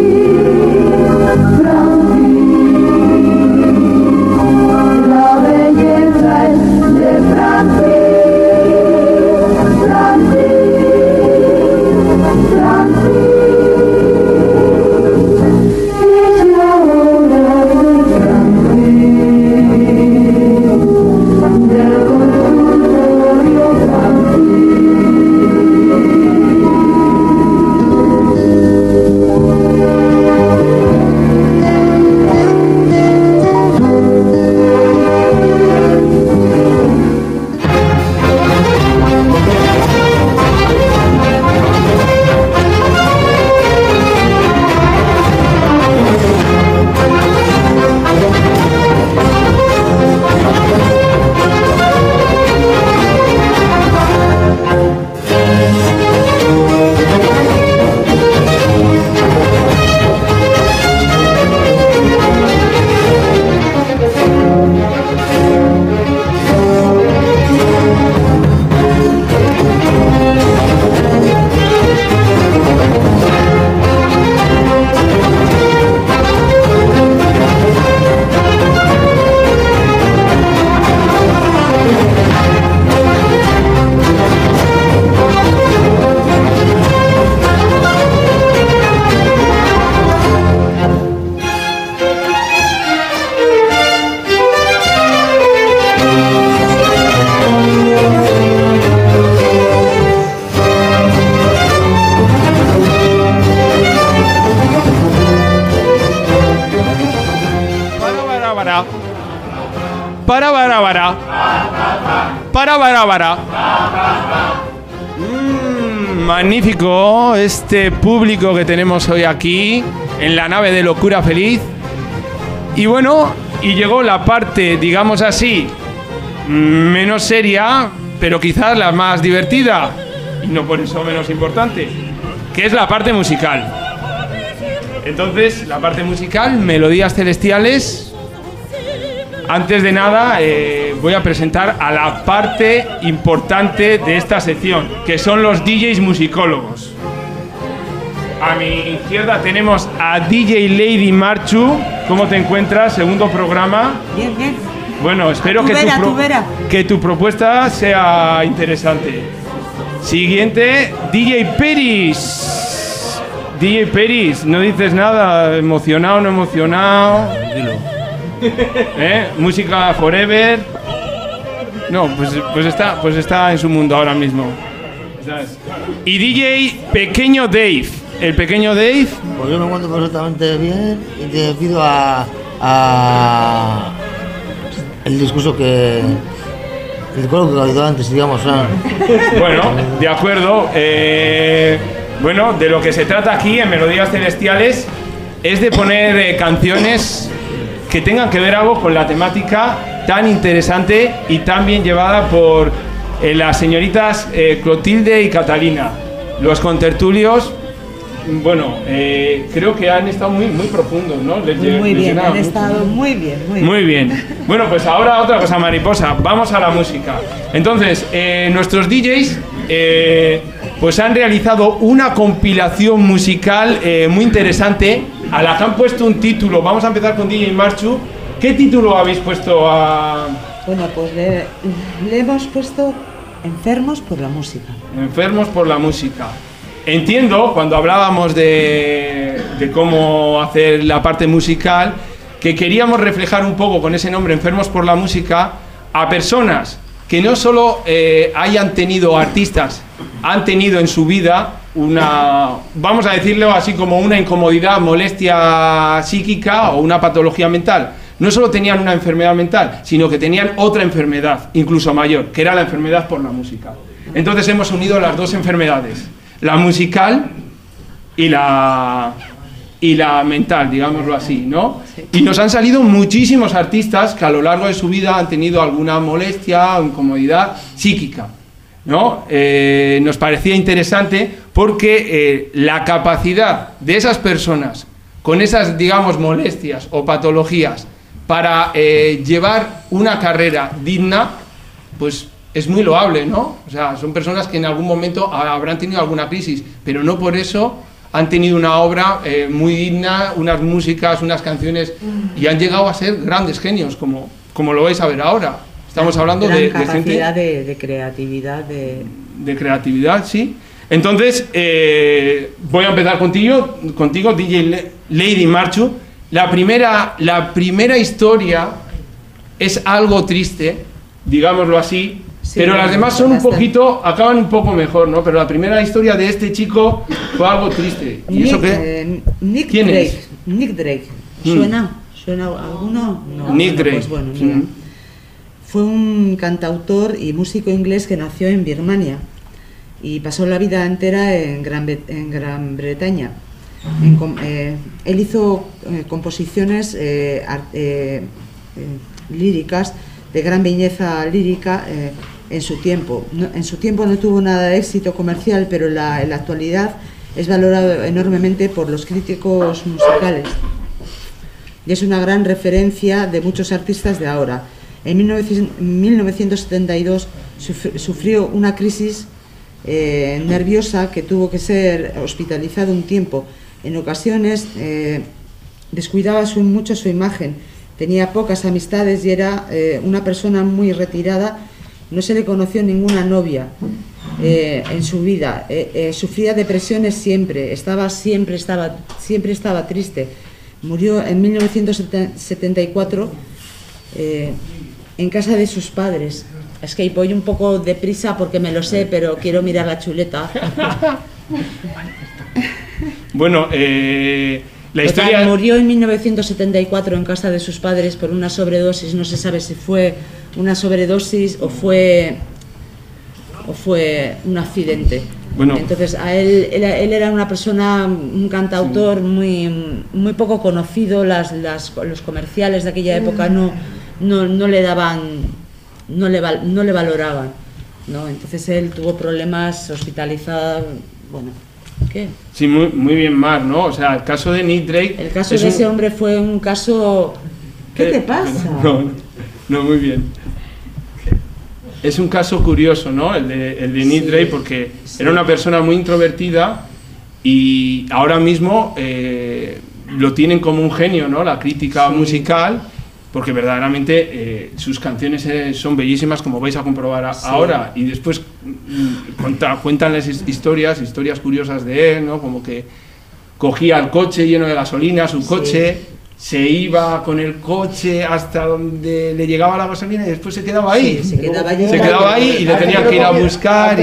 La para Barabara. Magnífico este público que tenemos hoy aquí en la nave de Locura Feliz. Y bueno, y llegó la parte, digamos así, menos seria, pero quizás la más divertida, y no por eso menos importante, que es la parte musical. Entonces, la parte musical, Melodías Celestiales. Antes de nada, voy a presentar a la parte importante de esta sección, que son los DJs musicólogos. A mi izquierda tenemos a DJ Lady Marchu. ¿Cómo te encuentras? Segundo programa. Bien, bien. Bueno, espero que tu propuesta sea interesante. Siguiente, DJ Peris. DJ Peris, no dices nada, emocionado, no emocionado. Música forever. No, pues está en su mundo ahora mismo. Y DJ Pequeño Dave. El Pequeño Dave. Pues yo me encuentro perfectamente bien y te pido el discurso el coro que ha habido antes, digamos. Bueno, de acuerdo. Bueno, de lo que se trata aquí en Melodías Celestiales es de poner canciones que tengan que ver algo con la temática tan interesante y tan bien llevada por las señoritas Clotilde y Catalina. Los contertulios, bueno, creo que han estado muy profundos, ¿no? Muy bien, han estado muy bien. Muy bien. Bueno, pues ahora otra cosa, mariposa. Vamos a la música. Entonces, nuestros DJs pues han realizado una compilación musical muy interesante a la que han puesto un título. Vamos a empezar con DJ Marchu. ¿Qué título habéis puesto a...? Bueno, pues le hemos puesto Enfermos por la música. Enfermos por la música. Entiendo, cuando hablábamos de cómo hacer la parte musical, que queríamos reflejar un poco con ese nombre, Enfermos por la música, a personas que no solo hayan tenido artistas, han tenido en su vida una, vamos a decirlo así, como una incomodidad, molestia psíquica o una patología mental. No solo tenían una enfermedad mental, sino que tenían otra enfermedad, incluso mayor, que era la enfermedad por la música. Entonces hemos unido las dos enfermedades, la musical y la mental, digámoslo así, ¿no? Y nos han salido muchísimos artistas que a lo largo de su vida han tenido alguna molestia o incomodidad psíquica, ¿no? Nos parecía interesante porque la capacidad de esas personas con esas, digamos, molestias o patologías para llevar una carrera digna, pues es muy loable, ¿no? O sea, son personas que en algún momento habrán tenido alguna crisis, pero no por eso han tenido una obra muy digna, unas músicas, unas canciones, y han llegado a ser grandes genios, como lo vais a ver ahora. Estamos hablando de capacidad de creatividad. De creatividad, sí. Entonces, voy a empezar contigo, DJ Lady Marchu. La primera historia es algo triste, digámoslo así, sí, pero las demás son acaban un poco mejor, ¿no? Pero la primera historia de este chico fue algo triste. ¿Y eso qué? ¿Quién es? Nick Drake. ¿Suena alguno? No, Nick Drake. Pues bueno, mira. Fue un cantautor y músico inglés que nació en Birmania y pasó la vida entera en Gran Bretaña. Él hizo composiciones líricas de gran belleza lírica en su tiempo. En su tiempo no tuvo nada de éxito comercial, pero en la actualidad es valorado enormemente por los críticos musicales y es una gran referencia de muchos artistas de ahora. En 1972 sufrió una crisis nerviosa que tuvo que ser hospitalizado un tiempo. En ocasiones descuidaba mucho su imagen, tenía pocas amistades y era una persona muy retirada. No se le conoció ninguna novia en su vida. Sufría depresiones siempre estaba triste. Murió en 1974 en casa de sus padres. Es que voy un poco deprisa porque me lo sé, pero quiero mirar la chuleta. Bueno, la historia... Murió en 1974 en casa de sus padres por una sobredosis, no se sabe si fue una sobredosis o fue un accidente. Bueno. Entonces a él era una persona, un cantautor muy poco conocido, los comerciales de aquella época no le daban, no le valoraban, ¿no? Entonces él tuvo problemas, hospitalizado, bueno, ¿qué? Sí, muy bien, Mar, ¿no? O sea, el caso de Nick Drake... El caso de ese hombre fue un caso... ¿Qué te pasa? No, muy bien. Es un caso curioso, ¿no? El de Nick Drake, porque era una persona muy introvertida y ahora mismo lo tienen como un genio, ¿no? La crítica musical, porque verdaderamente sus canciones son bellísimas, como vais a comprobar ahora, y después cuentan las historias curiosas de él, ¿no? Como que cogía el coche lleno de gasolina, su coche... Se iba con el coche hasta donde le llegaba la gasolina y después se quedaba ahí. Sí, se quedaba ahí y le tenían que ir a buscar.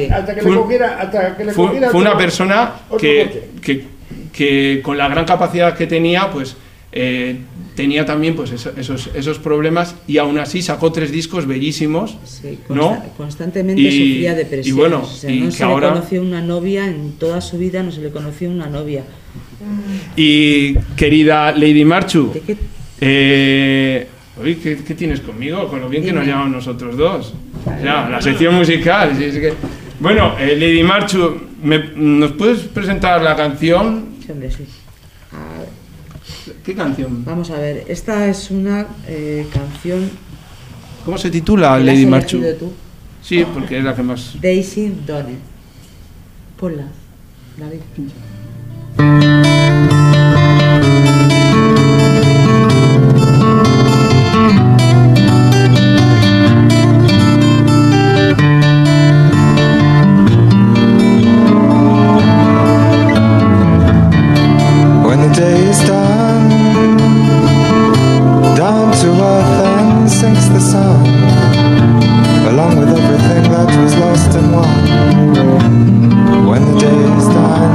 Fue una persona que con la gran capacidad que tenía, pues tenía también pues esos problemas y aún así sacó 3 discos bellísimos, ¿no? Constantemente sufría depresión. Y bueno, o sea, no se le conoció una novia en toda su vida, no se le conoció una novia. Y querida Lady Marchu, ¿qué tienes conmigo? Con lo bien que nos llamamos nosotros dos. Ya, la sección musical. Bueno, Lady Marchu, ¿nos puedes presentar la canción? Sí, hombre, sí. A ver. ¿Qué canción? Vamos a ver, esta es una canción... ¿Cómo se titula, Lady Marchu? Tú. Sí, porque es la que más... Daisy Donne. Ponla, David. When the day is done, down to earth and sinks the sun, along with everything that was lost and won. When the day is done,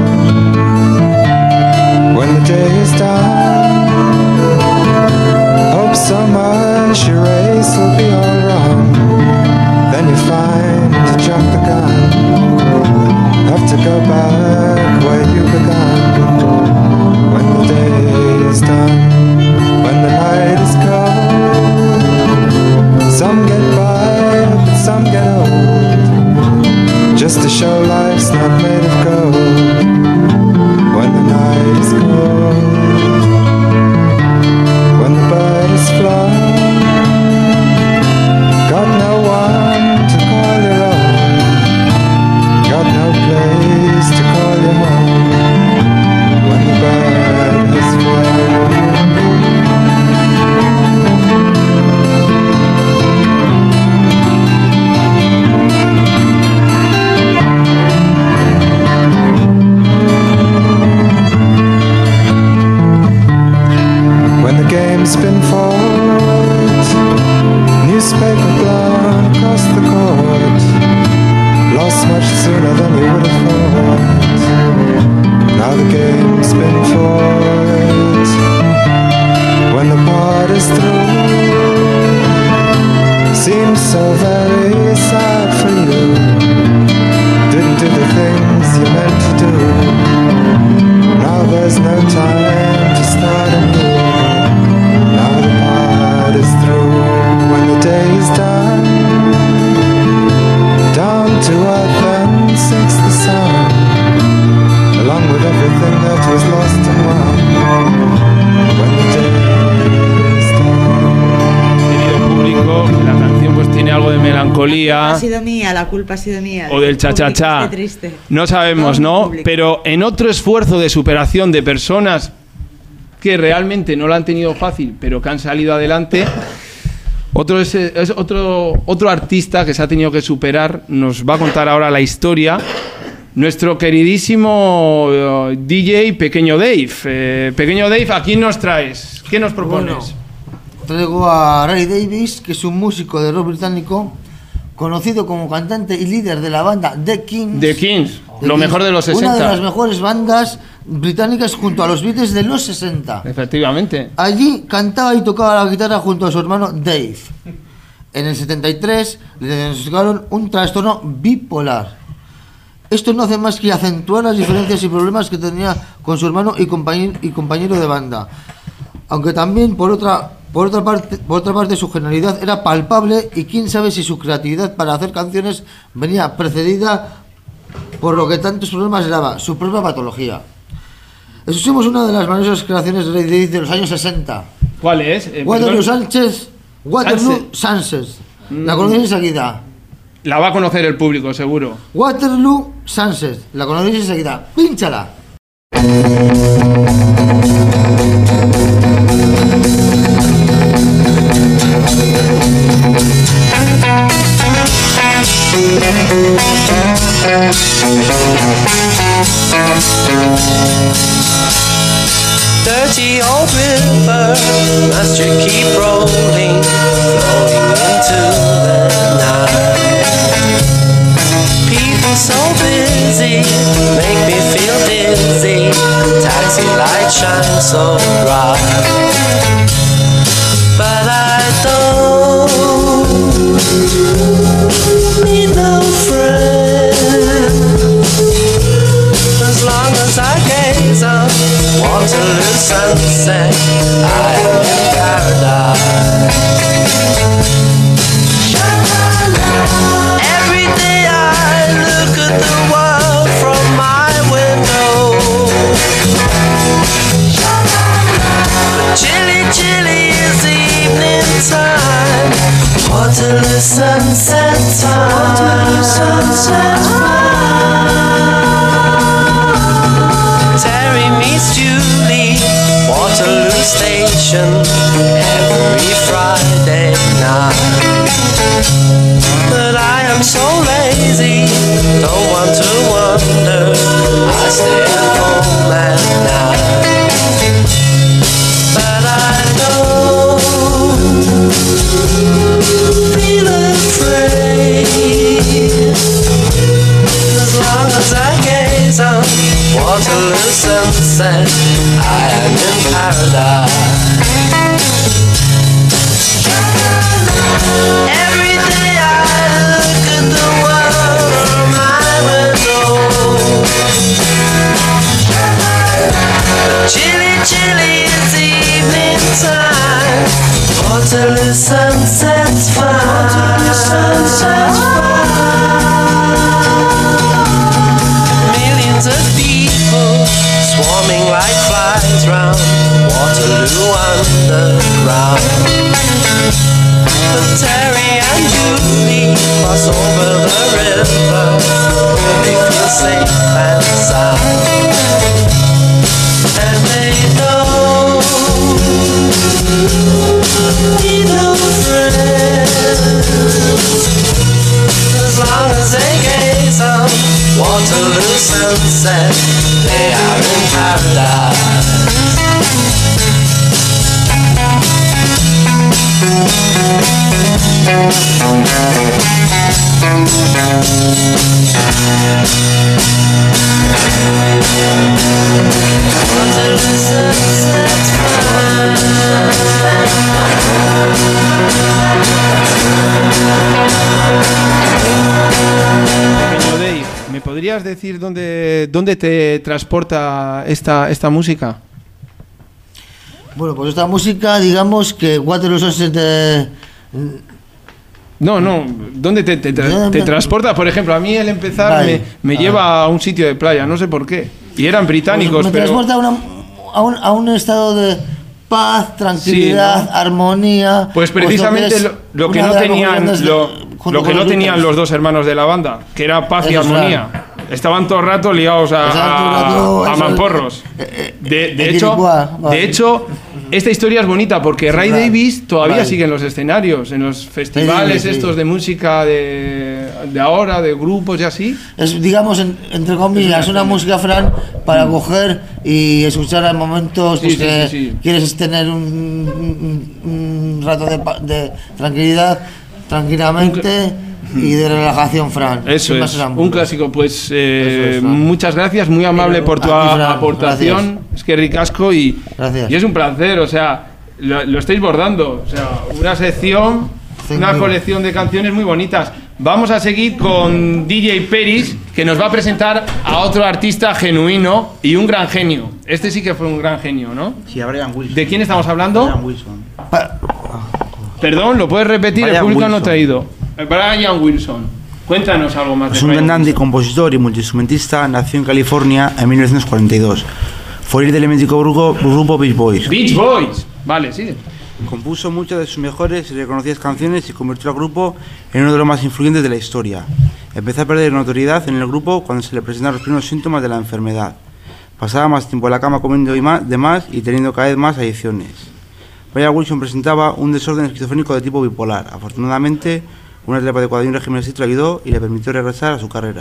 when the day is done, hope so much your race will be all wrong. Then you find you dropped the gun, have to go back where you began. When the day is done, when the night is cold, some get by but some get old, just to show life's not made of gold. When the night is cold, when the bird is flown, got no one to call your own, got no place to call your home. When the bird has flown. When the game's been fought, newspaper blown across the court, lost much sooner than you would have thought. Now the game's been fought. When the part is through, seems so very sad for you. Didn't do the things you meant to do. Now there's no time to start anew. Now the part is through. When the day is done, down to earth and sinks the sun, along with everything that was lost and won. When the day is done. Querido público, la canción pues tiene algo de melancolía. Ha sido mía, la culpa ha sido mía. O del cha-cha-cha. No sabemos, ¿no? Pero en otro esfuerzo de superación de personas que realmente no lo han tenido fácil, pero que han salido adelante, otro artista que se ha tenido que superar nos va a contar ahora la historia. Nuestro queridísimo DJ Pequeño Dave. Pequeño Dave, ¿a quién nos traes? ¿Qué nos propones? Bueno, traigo a Ray Davies, que es un músico de rock británico, conocido como cantante y líder de la banda The Kings. The Kings, lo mejor de los 60. Una de las mejores bandas británicas junto a los Beatles de los 60. Efectivamente. Allí cantaba y tocaba la guitarra junto a su hermano Dave. En el 73 le diagnosticaron un trastorno bipolar. Esto no hace más que acentuar las diferencias y problemas que tenía con su hermano y compañero de banda. Aunque también, por otra parte, su genialidad era palpable y quién sabe si su creatividad para hacer canciones venía precedida por lo que tantos problemas daba, su propia patología. Escuchemos una de las maravillosas creaciones de Ray Davies de los años 60. ¿Cuál es? Waterloo Sunset. La conocéis enseguida. La va a conocer el público, seguro. Waterloo Sunset. La conocéis enseguida. ¡Pínchala! Dirty old river, must you keep rolling, flowing into the night? People so busy, make me feel dizzy, taxi lights shine so bright. But I don't need no friend, as long as I gaze on Waterloo sunset, I am in paradise. Every day I look at the world from my window, but chilly, chilly is the evening time. Waterloo sunset time. Waterloo sunset time. Terry meets Julie, Waterloo Station, every Friday night. But I am so lazy, don't want to wander, I stay at home at night. But I don't feel afraid, as long as I gaze on Waterloo sunset, I am in paradise. Every day I look at the world from my window, but chilly, chilly is the evening time. Waterloo sunset's fine. Waterloo sunset's fine. Millions of people swarming like flies round Waterloo underground. But Terry and Julie cross over the river, they feel safe and sound. And they don't need no friends, as long as they gaze on Waterloo sunset, they are in paradise. Dave, ¿me podrías decir dónde te transporta esta música? Bueno, pues esta música, digamos que Waterloo Sunset No, ¿dónde te transporta? Por ejemplo, a mí el empezar vale. me lleva a un sitio de playa, no sé por qué. Y eran británicos, me transporta a un estado de paz, tranquilidad, sí, ¿no? Armonía. Pues precisamente lo que no tenían los dos hermanos de la banda, que era paz y armonía. Claro. Estaban todo el rato ligados a mamporros. De hecho, esta historia es bonita porque Ray Davies todavía sigue en los escenarios, en los festivales estos de música de ahora, de grupos y así. Es, digamos, entre comillas, una música, Fran, para coger y escuchar en momentos que quieres tener un rato de tranquilidad, tranquilamente. Y de relajación, Fran. Eso es, un clásico. Pues muchas gracias, muy amable por tu aportación. Gracias. Es que ricasco y es un placer, o sea, lo estáis bordando. O sea, una sección una colección de canciones muy bonitas. Vamos a seguir con DJ Peris, que nos va a presentar a otro artista genuino y un gran genio. Este sí que fue un gran genio, ¿no? Sí, a Brian Wilson. ¿De quién estamos hablando? Brian Wilson. Perdón, ¿lo puedes repetir? Brian El público Wilson. no te ha ido. Brian Wilson. Cuéntanos algo más. Es un cantante, compositor y multiinstrumentista. Nació en California en 1942. Fue líder del elementístico grupo Beach Boys. Beach Boys. Vale, sí. Compuso muchas de sus mejores y reconocidas canciones y convirtió al grupo en uno de los más influyentes de la historia. Empezó a perder notoriedad en el grupo cuando se le presentaron los primeros síntomas de la enfermedad. Pasaba más tiempo en la cama comiendo de más y teniendo cada vez más adicciones. Brian Wilson presentaba un desorden esquizofrénico de tipo bipolar. Afortunadamente, una terapia adecuada y un régimen estricto le ayudó y le permitió regresar a su carrera.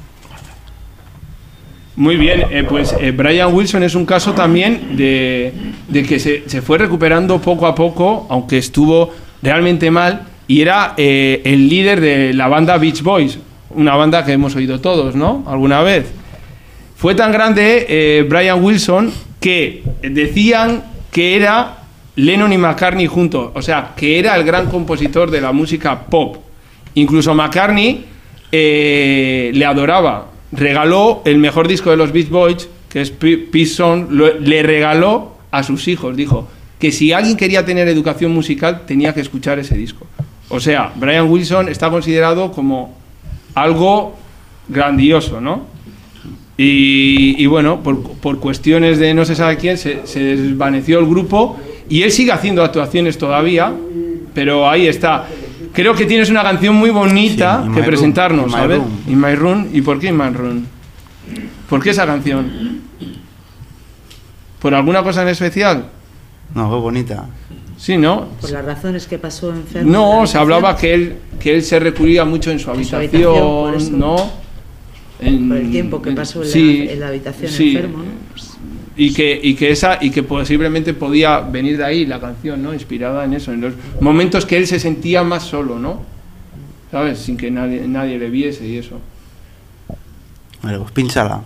Muy bien, pues Brian Wilson es un caso también de que se fue recuperando poco a poco, aunque estuvo realmente mal, y era el líder de la banda Beach Boys, una banda que hemos oído todos, ¿no? Alguna vez. Fue tan grande Brian Wilson que decían que era Lennon y McCartney juntos, o sea, que era el gran compositor de la música pop. Incluso McCartney le adoraba. Regaló el mejor disco de los Beach Boys, que es Peace Song, le regaló a sus hijos. Dijo que si alguien quería tener educación musical tenía que escuchar ese disco. O sea, Brian Wilson está considerado como algo grandioso, ¿no? Y bueno, por cuestiones de no se sabe quién, se desvaneció el grupo y él sigue haciendo actuaciones todavía, pero ahí está. Creo que tienes una canción muy bonita que presentarnos, a ver, In My Room. ¿Y por qué In My Room? ¿Por qué esa canción? ¿Por alguna cosa en especial? No, fue bonita. Sí, ¿no? Por las razones que pasó enfermo. No, se hablaba que él se recluía mucho en su habitación, por eso. ¿no? Por el tiempo que pasó en la habitación enfermo, ¿no? Y que posiblemente podía venir de ahí la canción, ¿no? Inspirada en eso, en los momentos que él se sentía más solo, ¿no? ¿Sabes? Sin que nadie le viese y eso. Vale, pues pínchala.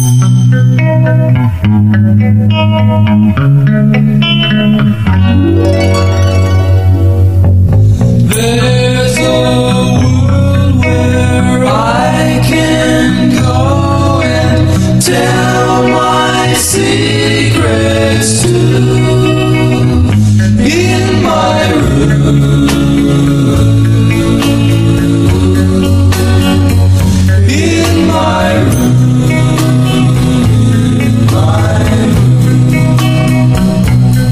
There's a world where I can go and tell my secrets too. In my room, in my room, in my room.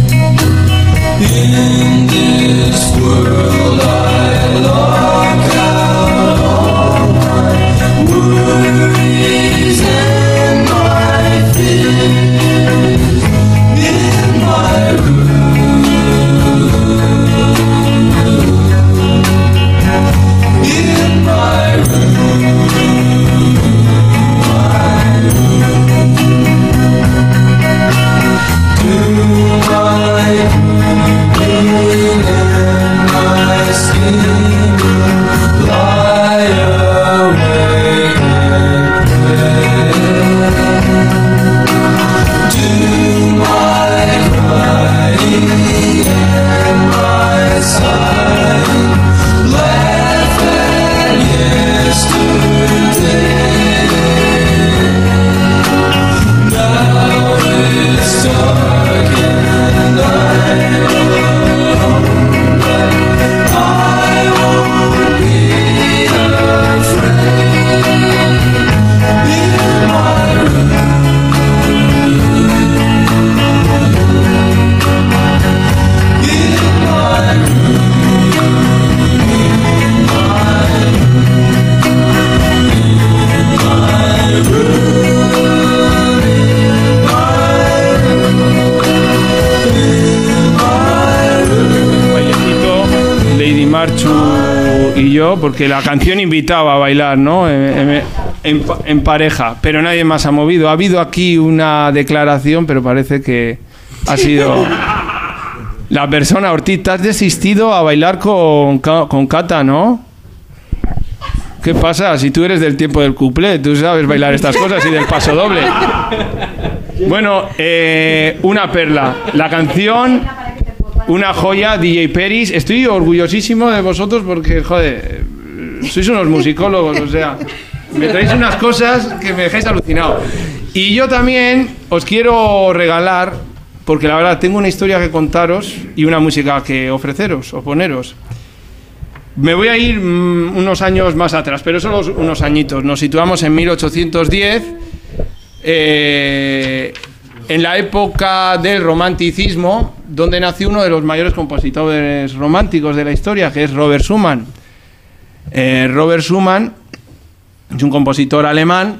In this world I lock out all my worries and my fears. In my room, in my room, do my pain and my scheming lie awake and pray. Do my crying and my sighing laugh at yesterday. Now it's dark and I'm alone, but I won't be afraid. In my room, in my Lady Marchu y yo, porque la canción invitaba a bailar, ¿no? En pareja, pero nadie más ha movido. Ha habido aquí una declaración, pero parece que ha sido la persona. Ortiz, te has desistido a bailar con Cata, ¿no? ¿Qué pasa? Si tú eres del tiempo del cuplé, tú sabes bailar estas cosas y del paso doble. Bueno, una perla. La canción Una joya, DJ Peris. Estoy orgullosísimo de vosotros porque, joder, sois unos musicólogos, o sea, me traéis unas cosas que me dejáis alucinado. Y yo también os quiero regalar, porque la verdad tengo una historia que contaros y una música que ofreceros o poneros. Me voy a ir unos años más atrás, pero solo unos añitos. Nos situamos en 1810, en la época del romanticismo, donde nació uno de los mayores compositores románticos de la historia, que es Robert Schumann. Robert Schumann es un compositor alemán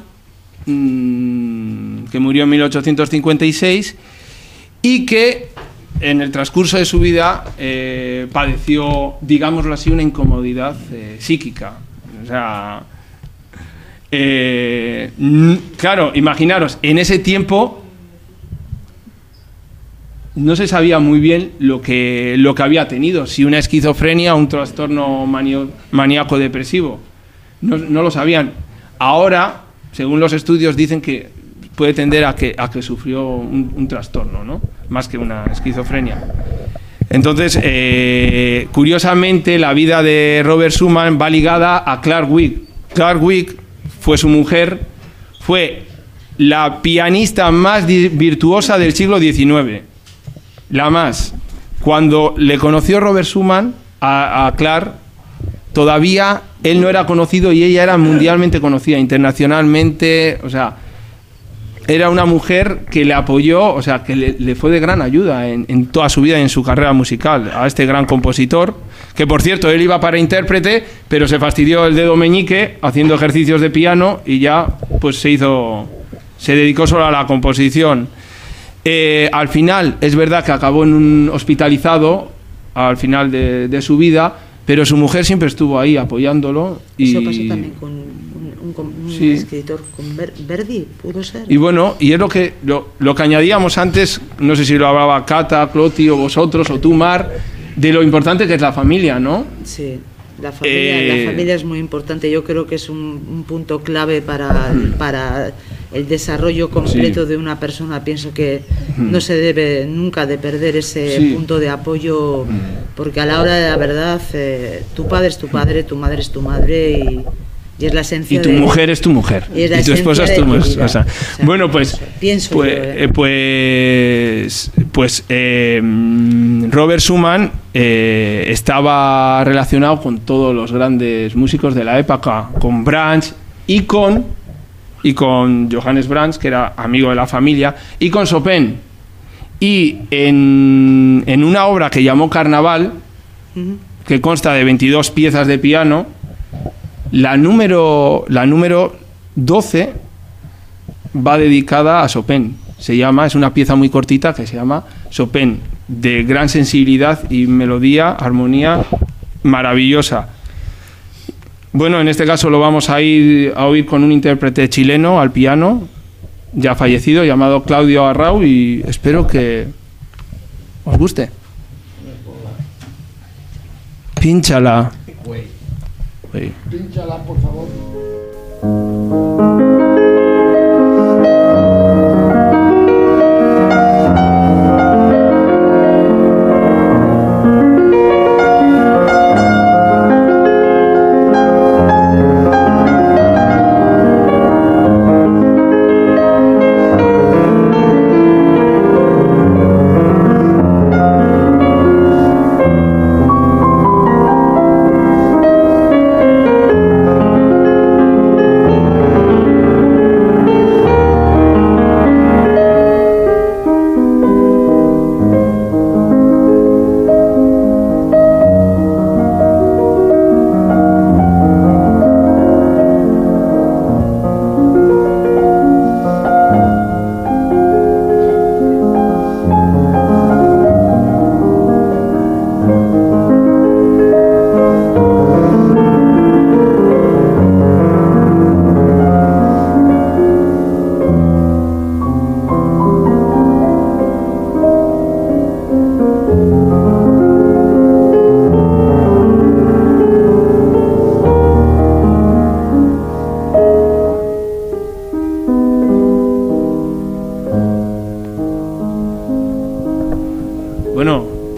que murió en 1856 y que en el transcurso de su vida padeció, digámoslo así, una incomodidad psíquica. O sea, claro, imaginaros, en ese tiempo no se sabía muy bien lo que había tenido, si una esquizofrenia o un trastorno maníaco-depresivo. No lo sabían. Ahora, según los estudios, dicen que puede tender a que sufrió un trastorno, ¿no? Más que una esquizofrenia. Entonces, curiosamente, la vida de Robert Schumann va ligada a Clark Wigg. Clark Wigg fue su mujer, fue la pianista más virtuosa del siglo XIX. La más. Cuando le conoció Robert Schumann a Clark, todavía él no era conocido y ella era mundialmente conocida, internacionalmente, o sea, era una mujer que le apoyó, o sea, que le fue de gran ayuda en toda su vida y en su carrera musical a este gran compositor, que por cierto, él iba para intérprete, pero se fastidió el dedo meñique haciendo ejercicios de piano y ya pues se dedicó solo a la composición. Al final, es verdad que acabó hospitalizado al final de su vida, pero su mujer siempre estuvo ahí apoyándolo. Eso pasó también con un sí. escritor, con Verdi, pudo ser. Y bueno, y es lo que añadíamos antes, no sé si lo hablaba Cata, Cloti o vosotros o tú, Mar, de lo importante que es la familia, ¿no? Sí, la familia es muy importante. Yo creo que es un punto clave para el desarrollo completo de una persona. Pienso que no se debe nunca de perder ese punto de apoyo, porque a la hora de la verdad, tu padre es tu padre, tu madre es tu madre y es la esencia. Y tu mujer es tu mujer. Y tu esposa es tu mujer. O sea, bueno, pues Robert Schumann estaba relacionado con todos los grandes músicos de la época, con Brahms y con Johannes Brahms, que era amigo de la familia, y con Chopin. Y en una obra que llamó Carnaval, que consta de 22 piezas de piano, la número 12 va dedicada a Chopin. Es una pieza muy cortita que se llama Chopin, de gran sensibilidad y melodía, armonía maravillosa. Bueno, en este caso lo vamos a oír con un intérprete chileno al piano, ya fallecido, llamado Claudio Arrau, y espero que os guste. Pínchala. Pínchala, por favor.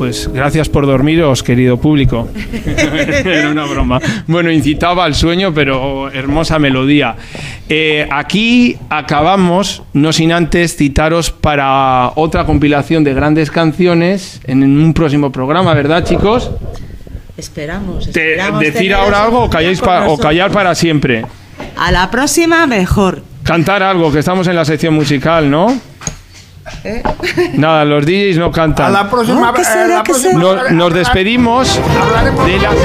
pues gracias por dormiros, querido público. Era una broma. Bueno, incitaba al sueño, pero hermosa melodía. Aquí acabamos, no sin antes citaros para otra compilación de grandes canciones en un próximo programa, ¿verdad, chicos? Esperamos. ¿Decir ahora algo o callar para siempre? A la próxima, mejor. Cantar algo, que estamos en la sección musical, ¿no? Nada, los DJs no cantan. A la próxima vez. Nos despedimos de la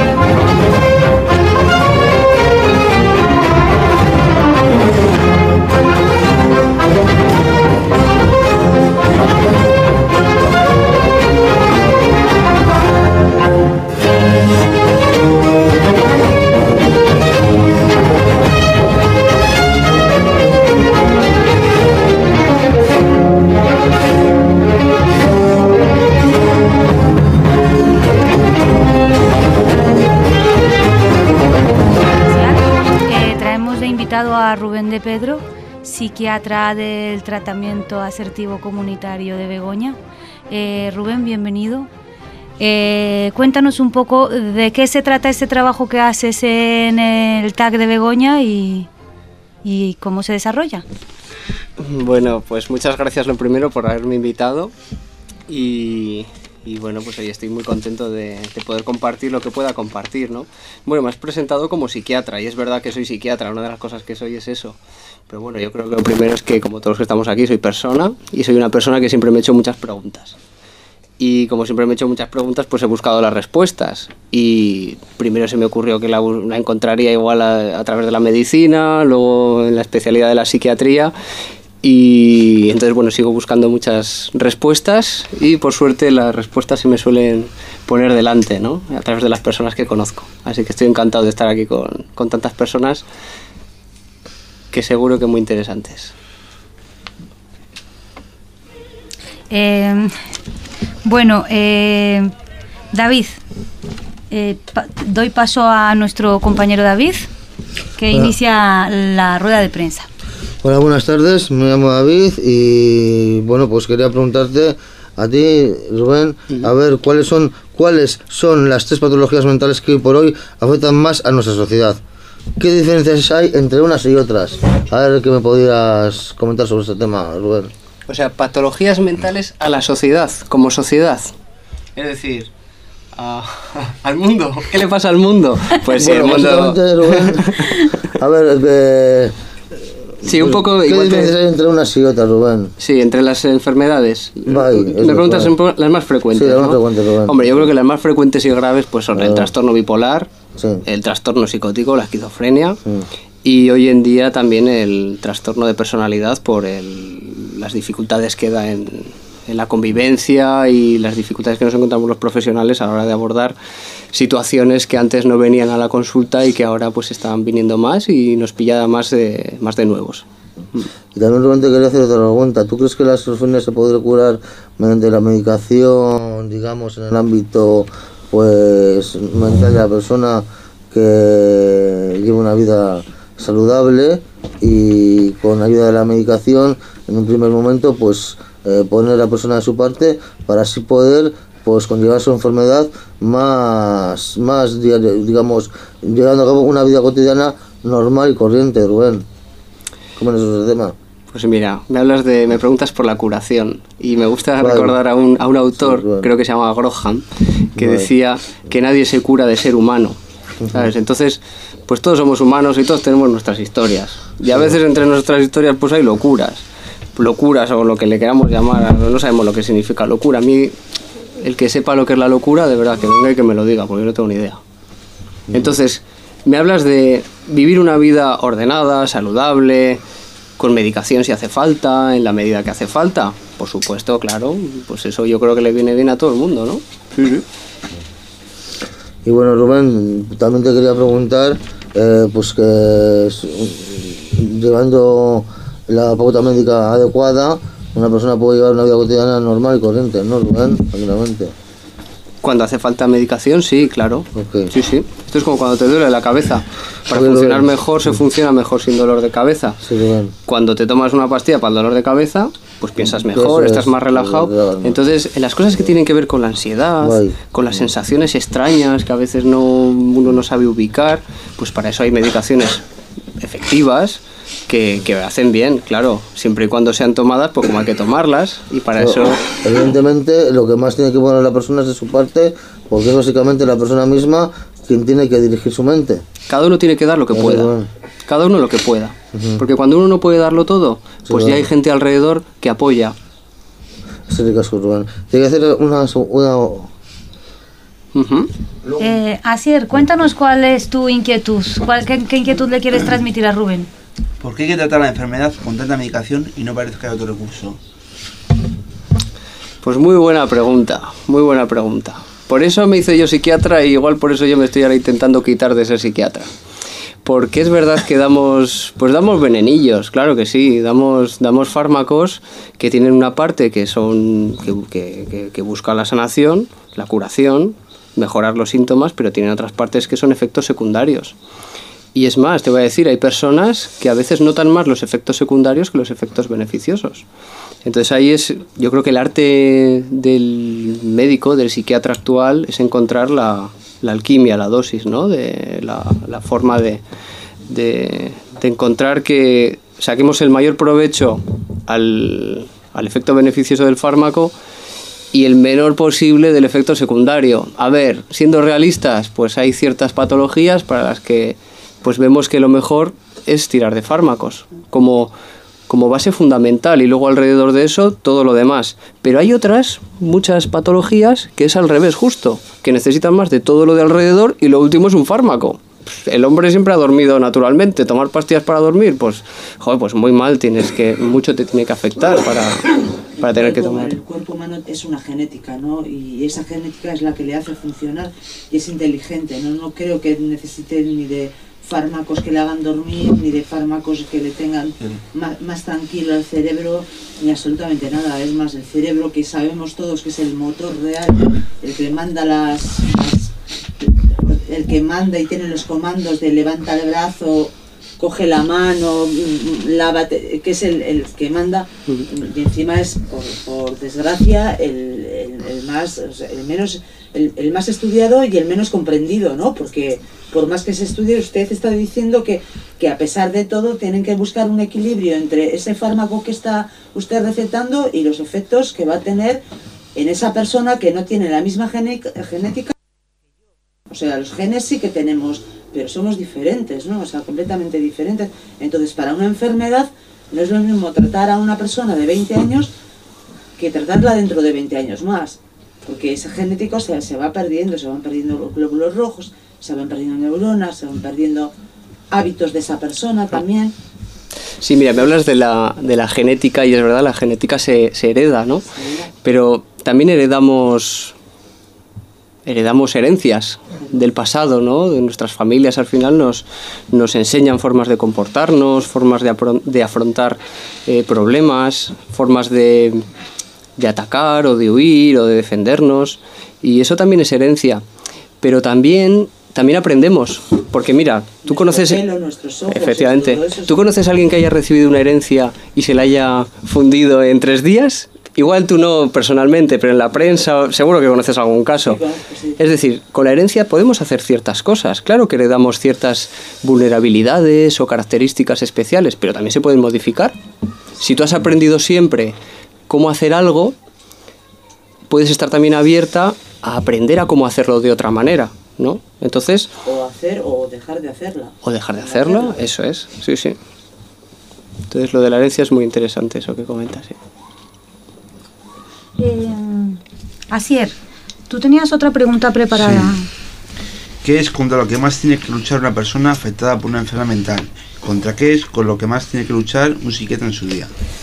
A Rubén de Pedro, psiquiatra del tratamiento asertivo comunitario de Begoña. Rubén, bienvenido. Cuéntanos un poco de qué se trata este trabajo que haces en el TAC de Begoña y cómo se desarrolla. Bueno, pues muchas gracias lo primero por haberme invitado y bueno, pues hoy estoy muy contento de poder compartir lo que pueda compartir, ¿no? Bueno, me has presentado como psiquiatra y es verdad que soy psiquiatra, una de las cosas que soy es eso. Pero bueno, yo creo que lo primero es que, como todos los que estamos aquí, soy persona y soy una persona que siempre me he hecho muchas preguntas. Y como siempre me he hecho muchas preguntas, pues he buscado las respuestas. Y primero se me ocurrió que la encontraría igual a través de la medicina, luego en la especialidad de la psiquiatría. Y entonces, bueno, sigo buscando muchas respuestas y por suerte las respuestas se me suelen poner delante, ¿no? A través de las personas que conozco. Así que estoy encantado de estar aquí con tantas personas que seguro que muy interesantes. Bueno, David, doy paso a nuestro compañero David, que inicia la rueda de prensa. Hola, buenas tardes, me llamo David y bueno, pues quería preguntarte a ti, Rubén, a ver cuáles son las 3 patologías mentales que hoy por hoy afectan más a nuestra sociedad. ¿Qué diferencias hay entre unas y otras? A ver qué me podrías comentar sobre este tema, Rubén. O sea, patologías mentales a la sociedad, como sociedad. Es decir, al mundo. ¿Qué le pasa al mundo? Pues sí, bueno, el mundo... Rubén, a ver, sí, un poco... ¿Qué diferencias hay entre unas y otras, Rubén? Sí, entre las enfermedades. Me preguntas las más frecuentes, sí, las más ¿no? frecuentes, Rubén. Hombre, yo creo que las más frecuentes y graves pues son el trastorno bipolar, el trastorno psicótico, la esquizofrenia, y hoy en día también el trastorno de personalidad por las dificultades que da en la convivencia y las dificultades que nos encontramos los profesionales a la hora de abordar situaciones que antes no venían a la consulta y que ahora pues están viniendo más y nos pilla más de nuevos. Y también, Rubén, te quería hacer otra pregunta. ¿Tú crees que la esquizofrenia se podría curar mediante la medicación, digamos, en el ámbito pues mental de la persona que lleva una vida saludable y con ayuda de la medicación en un primer momento pues poner a la persona de su parte para así poder pues conllevar su enfermedad más digamos, llevando a cabo una vida cotidiana normal y corriente, Rubén? ¿Cómo es ese tema? Pues mira, me preguntas por la curación y me gusta recordar a un autor, sí, creo que se llama Groham, que decía que nadie se cura de ser humano, ¿sabes? Entonces, pues todos somos humanos y todos tenemos nuestras historias y a veces entre nuestras historias pues hay locuras o lo que le queramos llamar, no sabemos lo que significa locura. A mí, el que sepa lo que es la locura, de verdad, que venga y que me lo diga, porque yo no tengo ni idea. Entonces, me hablas de vivir una vida ordenada, saludable, con medicación si hace falta, en la medida que hace falta. Por supuesto, claro, pues eso yo creo que le viene bien a todo el mundo, ¿no? Sí. Y bueno, Rubén, también te quería preguntar, pues que llevando la pauta médica adecuada, una persona puede llevar una vida cotidiana normal y corriente, ¿no, Rubén? Tranquilamente. Cuando hace falta medicación, sí, claro. Okay. Sí, sí. Esto es como cuando te duele la cabeza. Para funcionar mejor, se funciona mejor sin dolor de cabeza. Sí, Rubén. Cuando te tomas una pastilla para el dolor de cabeza, pues piensas mejor, estás más relajado. Entonces, en las cosas que tienen que ver con la ansiedad, con las sensaciones extrañas que a veces uno no sabe ubicar, pues para eso hay medicaciones efectivas que hacen bien, claro, siempre y cuando sean tomadas, pues como hay que tomarlas, y para eso... Evidentemente, lo que más tiene que poner la persona es de su parte, porque es básicamente la persona misma quien tiene que dirigir su mente. Cada uno tiene que dar lo que pueda. Cada uno lo que pueda. Porque cuando uno no puede darlo todo, pues ya hay gente alrededor que apoya. Es el caso, Rubén. Tiene que hacer una... Asier, cuéntanos cuál es tu inquietud. ¿Qué inquietud le quieres transmitir a Rubén? ¿Por qué hay que tratar la enfermedad con tanta medicación y no parece que haya otro recurso? Pues muy buena pregunta, muy buena pregunta. Por eso me hice yo psiquiatra y igual por eso yo me estoy ahora intentando quitar de ser psiquiatra. Porque es verdad que damos venenillos, claro que sí, damos fármacos que tienen una parte que son que buscan la sanación, la curación, mejorar los síntomas, pero tienen otras partes que son efectos secundarios. Y es más, te voy a decir, hay personas que a veces notan más los efectos secundarios que los efectos beneficiosos. Entonces ahí yo creo que el arte del médico, del psiquiatra actual, es encontrar la alquimia, la dosis, ¿no? De la forma de encontrar que saquemos el mayor provecho al efecto beneficioso del fármaco y el menor posible del efecto secundario. A ver, siendo realistas, pues hay ciertas patologías para las que pues vemos que lo mejor es tirar de fármacos como base fundamental, y luego alrededor de eso todo lo demás. Pero hay muchas patologías que es al revés justo, que necesitan más de todo lo de alrededor y lo último es un fármaco. El hombre siempre ha dormido naturalmente, tomar pastillas para dormir, pues muy mal, mucho te tiene que afectar para tener que tomar. El cuerpo humano es una genética, ¿no? Y esa genética es la que le hace funcionar y es inteligente, ¿no? No creo que necesite ni de fármacos que le hagan dormir, ni de fármacos que le tengan más tranquilo al cerebro, ni absolutamente nada. Es más, el cerebro, que sabemos todos que es el motor real, el que manda el que manda y tiene los comandos de levanta el brazo, coge la mano, lávate, que es el que manda, y encima es, por desgracia, el más estudiado y el menos comprendido, ¿no? Porque por más que se estudie, usted está diciendo que a pesar de todo tienen que buscar un equilibrio entre ese fármaco que está usted recetando y los efectos que va a tener en esa persona que no tiene la misma genética. O sea, los genes sí que tenemos, pero somos diferentes, ¿no? O sea, completamente diferentes. Entonces, para una enfermedad no es lo mismo tratar a una persona de 20 años que tratarla dentro de 20 años más. Porque ese genético se van perdiendo los glóbulos rojos, se van perdiendo neuronas, se van perdiendo hábitos de esa persona también. Sí, mira, me hablas de la genética y es verdad, la genética se hereda, ¿no? Pero también heredamos herencias del pasado, ¿no? De nuestras familias al final nos enseñan formas de comportarnos, formas de afrontar problemas, formas de atacar o de huir o de defendernos, y eso también es herencia. Pero también aprendemos, porque mira, tú conoces, efectivamente, ¿tú conoces a alguien que haya recibido una herencia y se la haya fundido en 3 días? Igual tú no personalmente, pero en la prensa seguro que conoces algún caso. Es decir, con la herencia podemos hacer ciertas cosas. Claro que heredamos ciertas vulnerabilidades o características especiales, pero también se pueden modificar. Si tú has aprendido siempre cómo hacer algo, puedes estar también abierta a aprender a cómo hacerlo de otra manera, ¿no? Entonces... O dejar de hacerla. O dejar de hacerla, eso es, sí, sí. Entonces lo de la herencia es muy interesante, eso que comentas, sí. Asier, tú tenías otra pregunta preparada. Sí. ¿Qué es contra lo que más tiene que luchar una persona afectada por una enfermedad mental? ¿Contra qué es con lo que más tiene que luchar un psiquiatra en su día?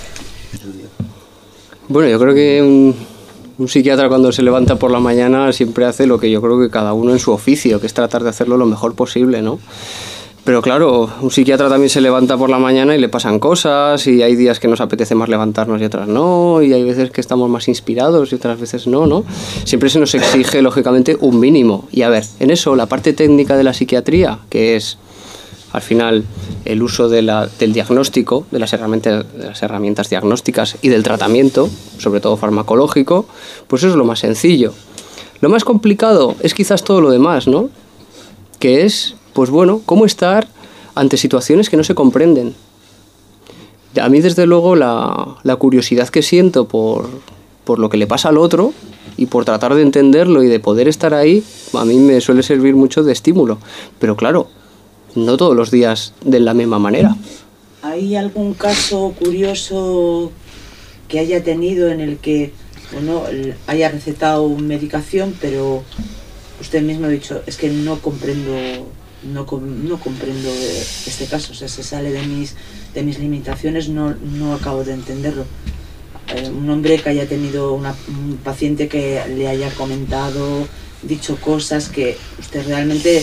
Bueno, yo creo que un psiquiatra cuando se levanta por la mañana siempre hace lo que yo creo que cada uno en su oficio, que es tratar de hacerlo lo mejor posible, ¿no? Pero claro, un psiquiatra también se levanta por la mañana y le pasan cosas, y hay días que nos apetece más levantarnos y otras no, y hay veces que estamos más inspirados y otras veces no, ¿no? Siempre se nos exige, lógicamente, un mínimo. Y a ver, en eso, la parte técnica de la psiquiatría, que es Al final, el uso del diagnóstico, de las herramientas diagnósticas y del tratamiento, sobre todo farmacológico, pues eso es lo más sencillo. Lo más complicado es quizás todo lo demás, ¿no? Que es, pues bueno, cómo estar ante situaciones que no se comprenden. A mí, desde luego, la curiosidad que siento por lo que le pasa al otro y por tratar de entenderlo y de poder estar ahí, a mí me suele servir mucho de estímulo. Pero claro, no todos los días de la misma manera. ¿Hay algún caso curioso que haya tenido en el que haya recetado medicación, pero usted mismo ha dicho, es que no comprendo este caso, o sea, se sale de mis limitaciones, no acabo de entenderlo? Un hombre que haya tenido un paciente que le haya comentado, dicho cosas que usted realmente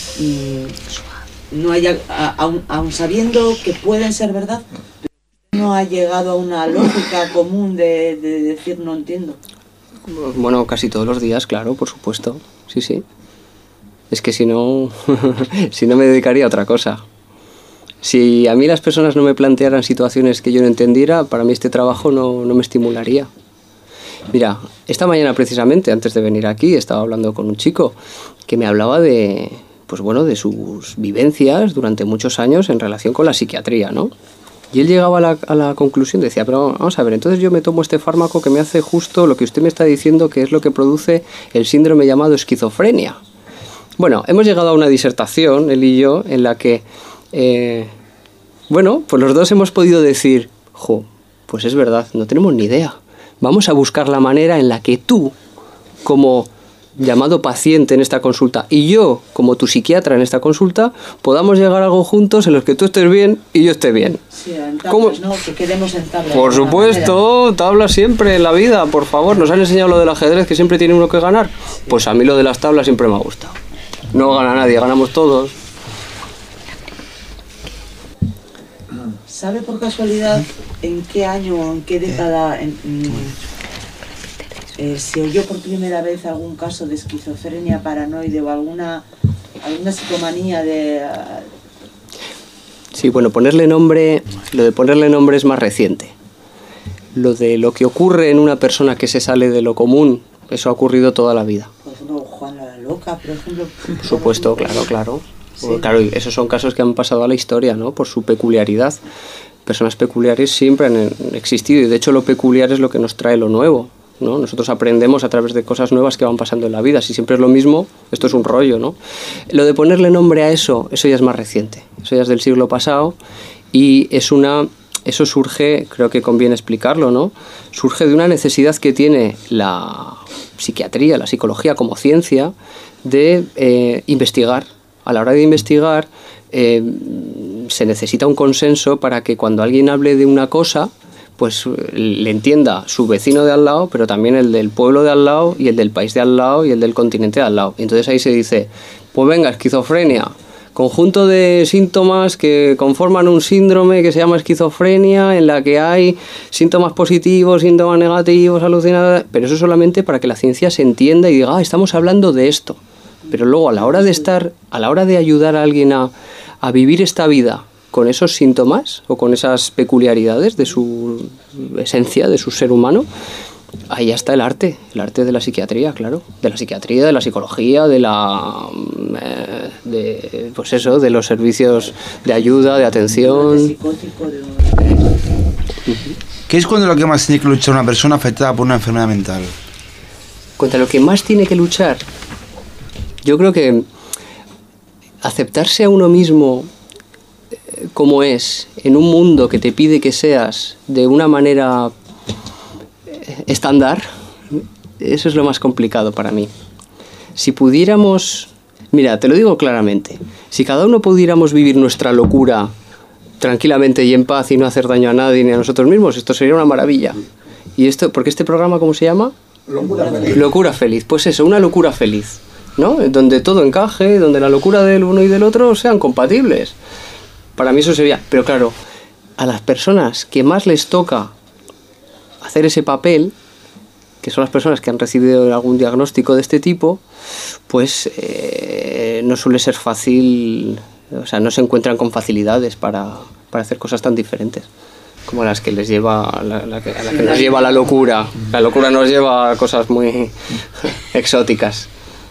no haya, aun sabiendo que pueden ser verdad, no ha llegado a una lógica común de decir no entiendo. Bueno, casi todos los días, claro, por supuesto, sí. Es que si no, si no me dedicaría a otra cosa. Si a mí las personas no me plantearan situaciones que yo no entendiera, para mí este trabajo no me estimularía. Mira, esta mañana precisamente, antes de venir aquí, estaba hablando con un chico que me hablaba de sus vivencias durante muchos años en relación con la psiquiatría, ¿no? Y él llegaba a la conclusión, decía, pero vamos a ver, entonces yo me tomo este fármaco que me hace justo lo que usted me está diciendo que es lo que produce el síndrome llamado esquizofrenia. Bueno, hemos llegado a una disertación, él y yo, en la que, pues los dos hemos podido decir, pues es verdad, no tenemos ni idea. Vamos a buscar la manera en la que tú, como llamado paciente en esta consulta, y yo, como tu psiquiatra en esta consulta, podamos llegar a algo juntos en los que tú estés bien y yo esté bien. Sí, en tablas, ¿no? Que quedemos en tablas. Por supuesto, tablas siempre en la vida, por favor. Nos han enseñado lo del ajedrez, que siempre tiene uno que ganar. Pues a mí lo de las tablas siempre me ha gustado. No gana nadie, ganamos todos. ¿Sabe por casualidad en qué año o en qué década se oyó por primera vez algún caso de esquizofrenia paranoide o alguna psicomanía de...? Sí, bueno, lo de ponerle nombre es más reciente. Lo que ocurre en una persona que se sale de lo común, eso ha ocurrido toda la vida. Por ejemplo, Juan la Loca, por ejemplo. Por supuesto, claro. Sí. Claro, y esos son casos que han pasado a la historia, ¿no? Por su peculiaridad. Personas peculiares siempre han existido y de hecho lo peculiar es lo que nos trae lo nuevo, ¿no? Nosotros aprendemos a través de cosas nuevas que van pasando en la vida. Si siempre es lo mismo, esto es un rollo, ¿no? Lo de ponerle nombre a eso ya es más reciente. Eso ya es del siglo pasado y eso surge, creo que conviene explicarlo, ¿no? Surge de una necesidad que tiene la psiquiatría, la psicología como ciencia, de investigar. A la hora de investigar se necesita un consenso para que cuando alguien hable de una cosa, pues le entienda su vecino de al lado, pero también el del pueblo de al lado y el del país de al lado y el del continente de al lado. Y entonces ahí se dice, pues venga, esquizofrenia, conjunto de síntomas que conforman un síndrome que se llama esquizofrenia, en la que hay síntomas positivos, síntomas negativos, alucinados, pero eso solamente para que la ciencia se entienda y diga, estamos hablando de esto. Pero luego a la hora de ayudar a alguien a vivir esta vida con esos síntomas o con esas peculiaridades de su esencia, de su ser humano, ahí está el arte de la psiquiatría, claro, de la psiquiatría, de la psicología, de los servicios de ayuda, de atención. ¿Qué es cuando lo que más tiene que luchar una persona afectada por una enfermedad mental? Contra lo que más tiene que luchar, yo creo que aceptarse a uno mismo como es, en un mundo que te pide que seas de una manera estándar, eso es lo más complicado para mí. Si pudiéramos, mira, te lo digo claramente, si cada uno pudiéramos vivir nuestra locura tranquilamente y en paz y no hacer daño a nadie ni a nosotros mismos, esto sería una maravilla. Y esto, porque este programa, ¿cómo se llama? Locura feliz. Locura feliz, pues eso, una locura feliz, ¿no? Donde todo encaje, donde la locura del uno y del otro sean compatibles. Para mí eso sería, pero claro, a las personas que más les toca hacer ese papel, que son las personas que han recibido algún diagnóstico de este tipo, pues no suele ser fácil O sea, no se encuentran con facilidades para hacer cosas tan diferentes como las que les lleva a la que nos lleva la locura. La locura nos lleva a cosas muy exóticas.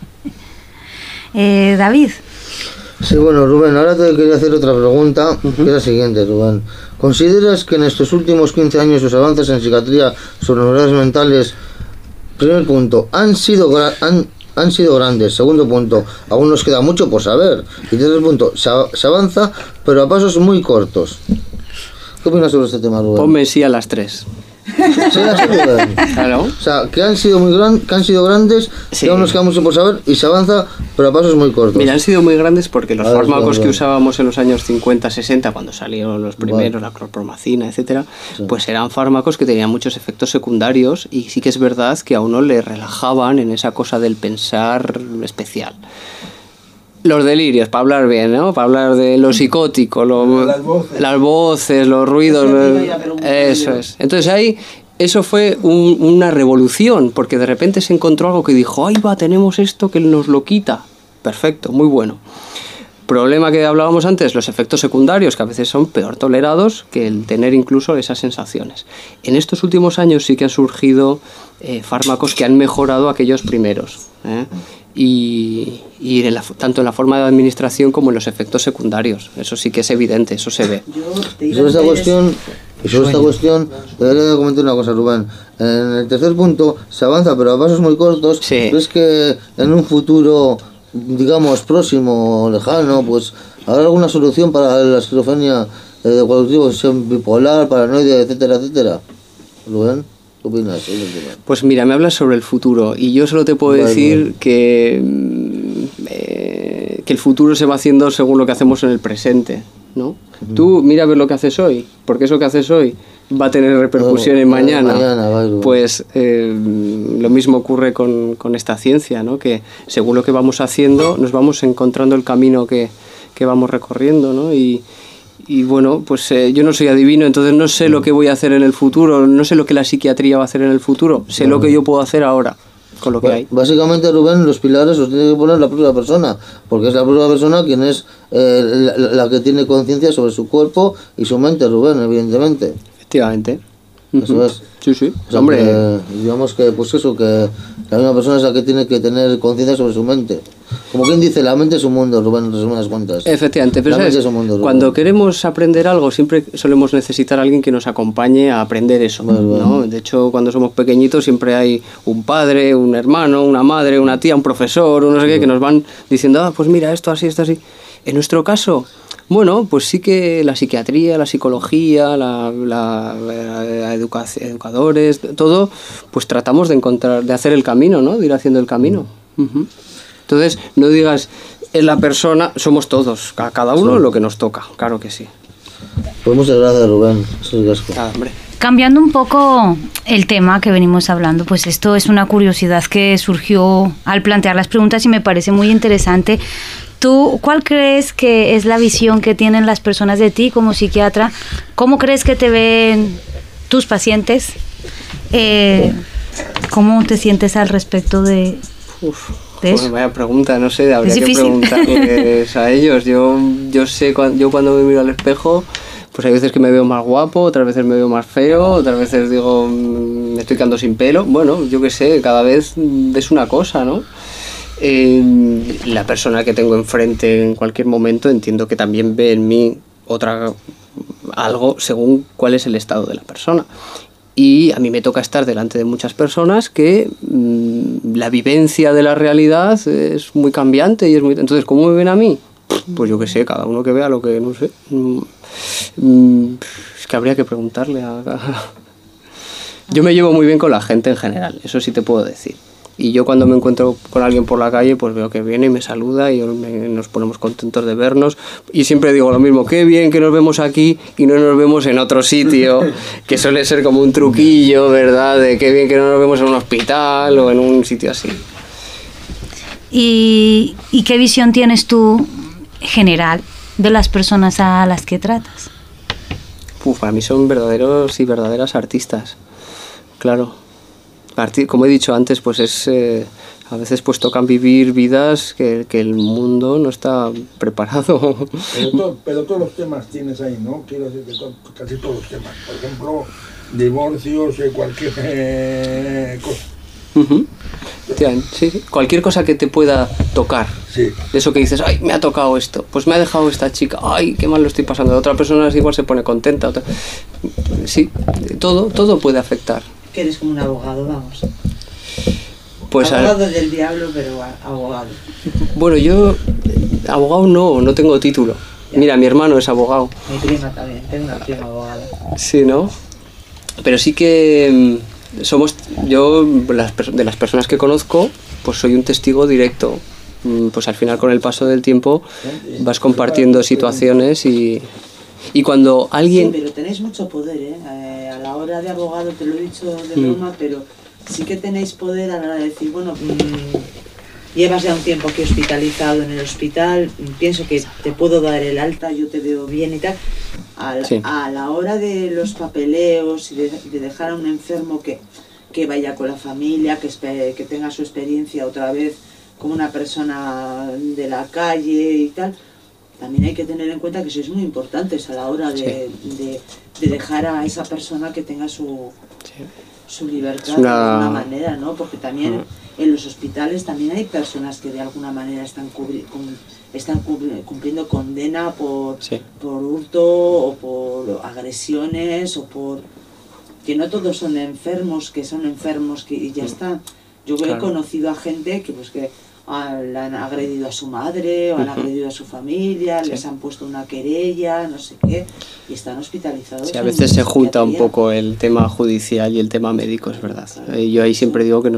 David. Sí, bueno, Rubén, ahora te quería hacer otra pregunta, que es la siguiente, Rubén. ¿Consideras que en estos últimos 15 años los avances en psiquiatría sobre enfermedades mentales, primer punto, han sido grandes? Segundo punto, aún nos queda mucho por saber. Y tercer punto, se avanza, pero a pasos muy cortos. ¿Qué opinas sobre este tema, Rubén? Ponme sí a las 3. ¿Sí, así, Rubén? Claro. O sea, que han sido grandes, sí. Que aún nos queda mucho por saber y se avanza, pero a pasos muy cortos. Mira, han sido muy grandes porque los fármacos que usábamos en los años 50, 60, cuando salieron los primeros, la clorpromacina, etcétera, pues eran fármacos que tenían muchos efectos secundarios y sí que es verdad que a uno le relajaban en esa cosa del pensar especial. Los delirios, para hablar bien, ¿no? Para hablar de lo psicótico, las voces, los ruidos, eso es. Entonces ahí, eso fue una revolución, porque de repente se encontró algo que dijo, ¡ay va, tenemos esto que nos lo quita! Perfecto, muy bueno. Problema que hablábamos antes, los efectos secundarios, que a veces son peor tolerados que el tener incluso esas sensaciones. En estos últimos años sí que han surgido fármacos que han mejorado aquellos primeros, y tanto en la forma de administración como en los efectos secundarios. Eso sí que es evidente, eso se ve. Y sobre esta cuestión, debería comentar una cosa, Rubén. En el tercer punto, se avanza, pero a pasos muy cortos. Sí. ¿Crees que en un futuro, digamos, próximo, lejano, pues habrá alguna solución para la esquizofrenia de cualquier tipo, bipolar, paranoide, etcétera, etcétera? Rubén, ¿qué opinas? Pues mira, me hablas sobre el futuro y yo solo te puedo decir que el futuro se va haciendo según lo que hacemos en el presente, ¿no? Tú mira a ver lo que haces hoy, porque eso que haces hoy va a tener repercusiones mañana. Pues lo mismo ocurre con esta ciencia, ¿no? Que según lo que vamos haciendo nos vamos encontrando el camino que vamos recorriendo, ¿no? Y bueno, pues yo no soy adivino, entonces no sé lo que voy a hacer en el futuro, no sé lo que la psiquiatría va a hacer en el futuro, sé lo que yo puedo hacer ahora con lo que hay. Básicamente, Rubén, los pilares los tiene que poner la propia persona, porque es la propia persona quien es la que tiene conciencia sobre su cuerpo y su mente, Rubén, evidentemente. Efectivamente. Eso es. Sí. O sea, hombre. Digamos que, pues eso, que la misma persona es la que tiene que tener conciencia sobre su mente. Como quien dice, la mente es un mundo, Rubén, en resumidas cuentas. Efectivamente, pero la ¿sabes? Mente es un mundo, Rubén. Cuando queremos aprender algo, siempre solemos necesitar a alguien que nos acompañe a aprender eso, ¿no? De hecho, cuando somos pequeñitos siempre hay un padre, un hermano, una madre, una tía, un profesor, un no sé qué, que nos van diciendo, pues mira, esto así, esto así. En nuestro caso, bueno, pues sí que la psiquiatría, la psicología, la educadores, todo, pues tratamos de hacer el camino, ¿no? De ir haciendo el camino. Entonces, no digas, es la persona, somos todos, a cada uno lo que nos toca, claro que sí. Pues muchas gracias, Rubén. Hombre. Cambiando un poco el tema que venimos hablando, pues esto es una curiosidad que surgió al plantear las preguntas y me parece muy interesante. ¿Tú cuál crees que es la visión que tienen las personas de ti como psiquiatra? ¿Cómo crees que te ven tus pacientes? ¿Cómo te sientes al respecto de eso? Pues vaya pregunta, no sé, habría que preguntarles a ellos. Yo sé, yo cuando me miro al espejo, pues hay veces que me veo más guapo, otras veces me veo más feo, otras veces digo, me estoy quedando sin pelo. Bueno, yo qué sé, cada vez es una cosa, ¿no? La persona que tengo enfrente en cualquier momento entiendo que también ve en mí algo según cuál es el estado de la persona. Y a mí me toca estar delante de muchas personas que la vivencia de la realidad es muy cambiante y es muy... Entonces, ¿cómo me ven a mí? Pues yo qué sé, cada uno que vea lo que, no sé. Es que habría que preguntarle Yo me llevo muy bien con la gente en general, eso sí te puedo decir. Y yo cuando me encuentro con alguien por la calle, pues veo que viene y me saluda y nos ponemos contentos de vernos. Y siempre digo lo mismo, qué bien que nos vemos aquí y no nos vemos en otro sitio, que suele ser como un truquillo, ¿verdad? De qué bien que no nos vemos en un hospital o en un sitio así. ¿Y qué visión tienes tú general de las personas a las que tratas? Para mí son verdaderos y verdaderas artistas, claro. Como he dicho antes, pues es A veces pues tocan vivir vidas que el mundo no está preparado. Pero todos los temas tienes ahí, ¿no? Quiero decir que casi todos los temas. Por ejemplo, divorcios, cualquier cosa. Sí, cualquier cosa que te pueda tocar. Sí. Eso que dices, ay, me ha tocado esto, pues me ha dejado esta chica, ay, qué mal lo estoy pasando. Otra persona igual se pone contenta. Sí, todo puede afectar. Que eres como un abogado, vamos. Pues abogado del diablo, pero abogado. Bueno, yo abogado no tengo título. Mira, mi hermano es abogado. Mi prima también, tengo una prima abogada. Sí, ¿no? Pero sí que yo, de las personas que conozco, pues soy un testigo directo. Pues al final, con el paso del tiempo, vas compartiendo situaciones y cuando alguien... Sí, pero tenéis mucho poder, ¿eh? A la hora de abogado, te lo he dicho de broma, pero sí que tenéis poder a la hora de decir, bueno, llevas ya un tiempo aquí hospitalizado en el hospital, pienso que te puedo dar el alta, yo te veo bien y tal. A la hora de los papeleos y de dejar a un enfermo que vaya con la familia, que tenga su experiencia otra vez como una persona de la calle y tal, también hay que tener en cuenta que sois muy importantes a la hora de dejar a esa persona que tenga su libertad de alguna manera, ¿no? Porque también en los hospitales también hay personas que de alguna manera están cumpliendo condena por hurto o por agresiones o por... que no todos son enfermos, que son enfermos y ya está. Yo he conocido a gente que le han agredido a su madre o han agredido a su familia, les han puesto una querella, no sé qué, y están hospitalizados. Sí, a veces se junta un poco el tema judicial y el tema médico, es verdad. Yo ahí siempre digo que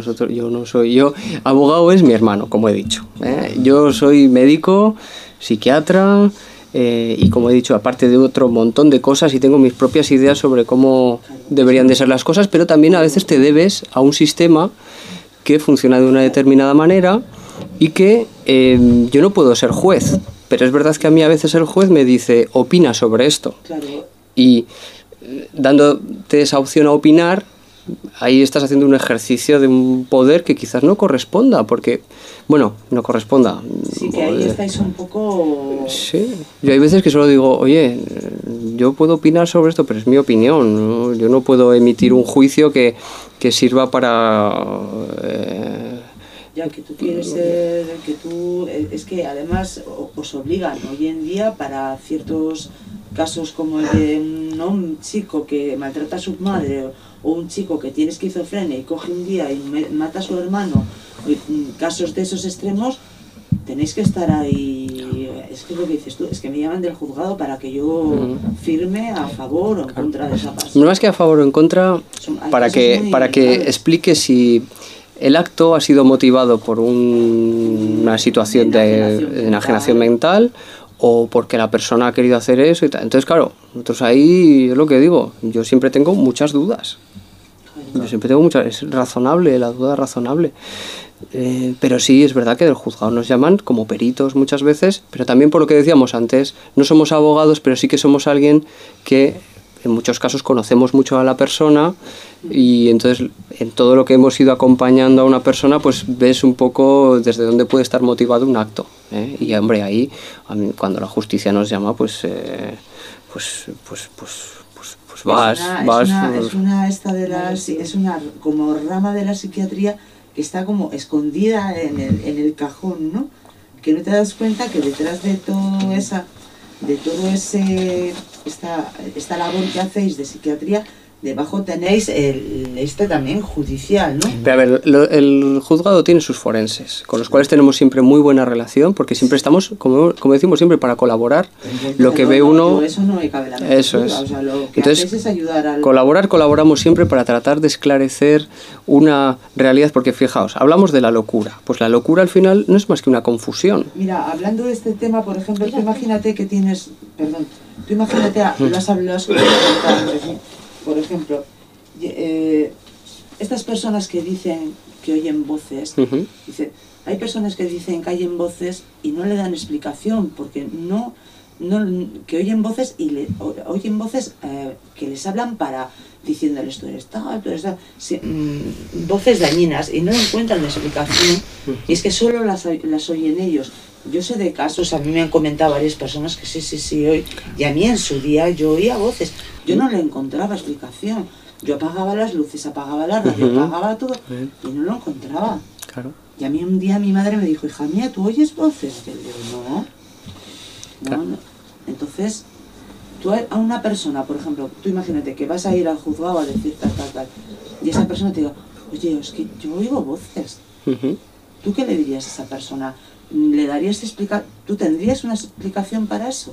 abogado es mi hermano, como he dicho. Yo soy médico, psiquiatra, y como he dicho, aparte de otro montón de cosas, y tengo mis propias ideas sobre cómo deberían de ser las cosas, pero también a veces te debes a un sistema que funciona de una determinada manera y que yo no puedo ser juez, pero es verdad que a mí a veces el juez me dice, opina sobre esto. Y dándote esa opción a opinar, ahí estás haciendo un ejercicio de un poder que quizás no corresponda, porque, bueno, no corresponda. Sí, que ahí estáis un poco... Sí, yo hay veces que solo digo, oye, yo puedo opinar sobre esto, pero es mi opinión, ¿no? Yo no puedo emitir un juicio que sirva para... Ya que tú quieres ser, es que además os obligan hoy en día para ciertos casos como el de un chico que maltrata a su madre o un chico que tiene esquizofrenia y coge un día y mata a su hermano, casos de esos extremos, tenéis que estar ahí. Es que lo que dices tú, es que me llaman del juzgado para que yo firme a favor o en contra de esa persona. No más que a favor o en contra, para que explique si el acto ha sido motivado por una situación de enajenación mental o porque la persona ha querido hacer eso y tal. Entonces, claro, nosotros ahí, es lo que digo, yo siempre tengo muchas dudas. Es razonable, la duda es razonable. Pero sí, es verdad que del juzgado nos llaman como peritos muchas veces, pero también por lo que decíamos antes, no somos abogados, pero sí que somos alguien que en muchos casos conocemos mucho a la persona y entonces en todo lo que hemos ido acompañando a una persona pues ves un poco desde dónde puede estar motivado un acto, ¿eh? Y hombre, ahí cuando la justicia nos llama pues vas. Es una como rama de la psiquiatría que está como escondida en el cajón, ¿no? Que no te das cuenta que detrás de esta labor que hacéis de psiquiatría, debajo tenéis también judicial, ¿no? Pero a ver, el juzgado tiene sus forenses, con los cuales tenemos siempre muy buena relación, porque siempre estamos, como decimos siempre, para colaborar. Lo que ve uno... Eso no me cabe la menor eso duda. es. O sea, lo que entonces, hacéis es ayudar al... colaboramos siempre para tratar de esclarecer una realidad, porque fijaos, hablamos de la locura. Pues la locura al final no es más que una confusión. Mira, hablando de este tema, por ejemplo, tú imagínate que tienes... Perdón, tú imagínate, lo has comentado antes, ¿sí? Por ejemplo, estas personas que dicen que oyen voces, dice, hay personas que dicen que oyen voces y no le dan explicación, porque que oyen voces y oyen voces que les hablan para diciéndoles tú eres tal, sí, voces dañinas, y no encuentran explicación, y es que solo las oyen ellos. Yo sé de casos, a mí me han comentado varias personas que sí, hoy, y a mí en su día yo oía voces, yo no le encontraba explicación, yo apagaba las luces, apagaba la radio, apagaba todo, y no lo encontraba. Claro. Y a mí un día mi madre me dijo, hija mía, ¿tú oyes voces? Y yo digo, no. Entonces, tú a una persona, por ejemplo, tú imagínate que vas a ir al juzgado a decir tal, y esa persona te diga, oye, es que yo oigo voces. ¿Tú qué le dirías a esa persona? ¿Le darías explicación? ¿Tú tendrías una explicación para eso?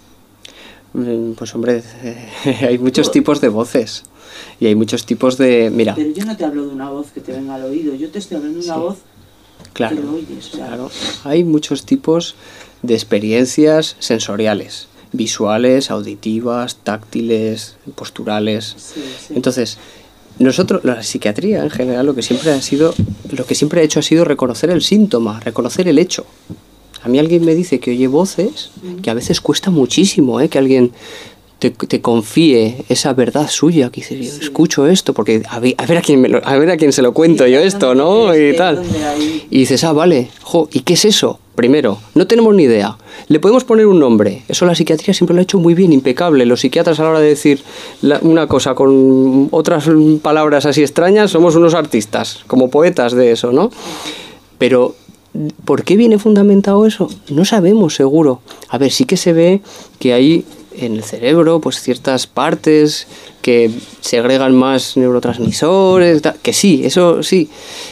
Pues hombre, hay muchos tipos de voces y hay muchos tipos de... Mira. Pero yo no te hablo de una voz que te venga al oído, yo te estoy hablando de una voz que lo oyes. O sea, claro, hay muchos tipos de experiencias sensoriales, visuales, auditivas, táctiles, posturales. Entonces, nosotros, la psiquiatría en general, lo que siempre ha hecho ha sido reconocer el síntoma, reconocer el hecho. A mí alguien me dice que oye voces, que a veces cuesta muchísimo, que alguien te confíe esa verdad suya, que dice, yo escucho esto, porque a ver a quién se lo cuento yo esto, ¿no? Y tal. Y dices, vale, ¿y qué es eso? Primero, no tenemos ni idea. Le podemos poner un nombre. Eso la psiquiatría siempre lo ha hecho muy bien, impecable. Los psiquiatras a la hora de decir una cosa con otras palabras así extrañas, somos unos artistas, como poetas de eso, ¿no? Pero ¿por qué viene fundamentado eso? No sabemos, seguro. A ver, sí que se ve que hay en el cerebro pues ciertas partes que segregan más neurotransmisores, que sí, eso sí.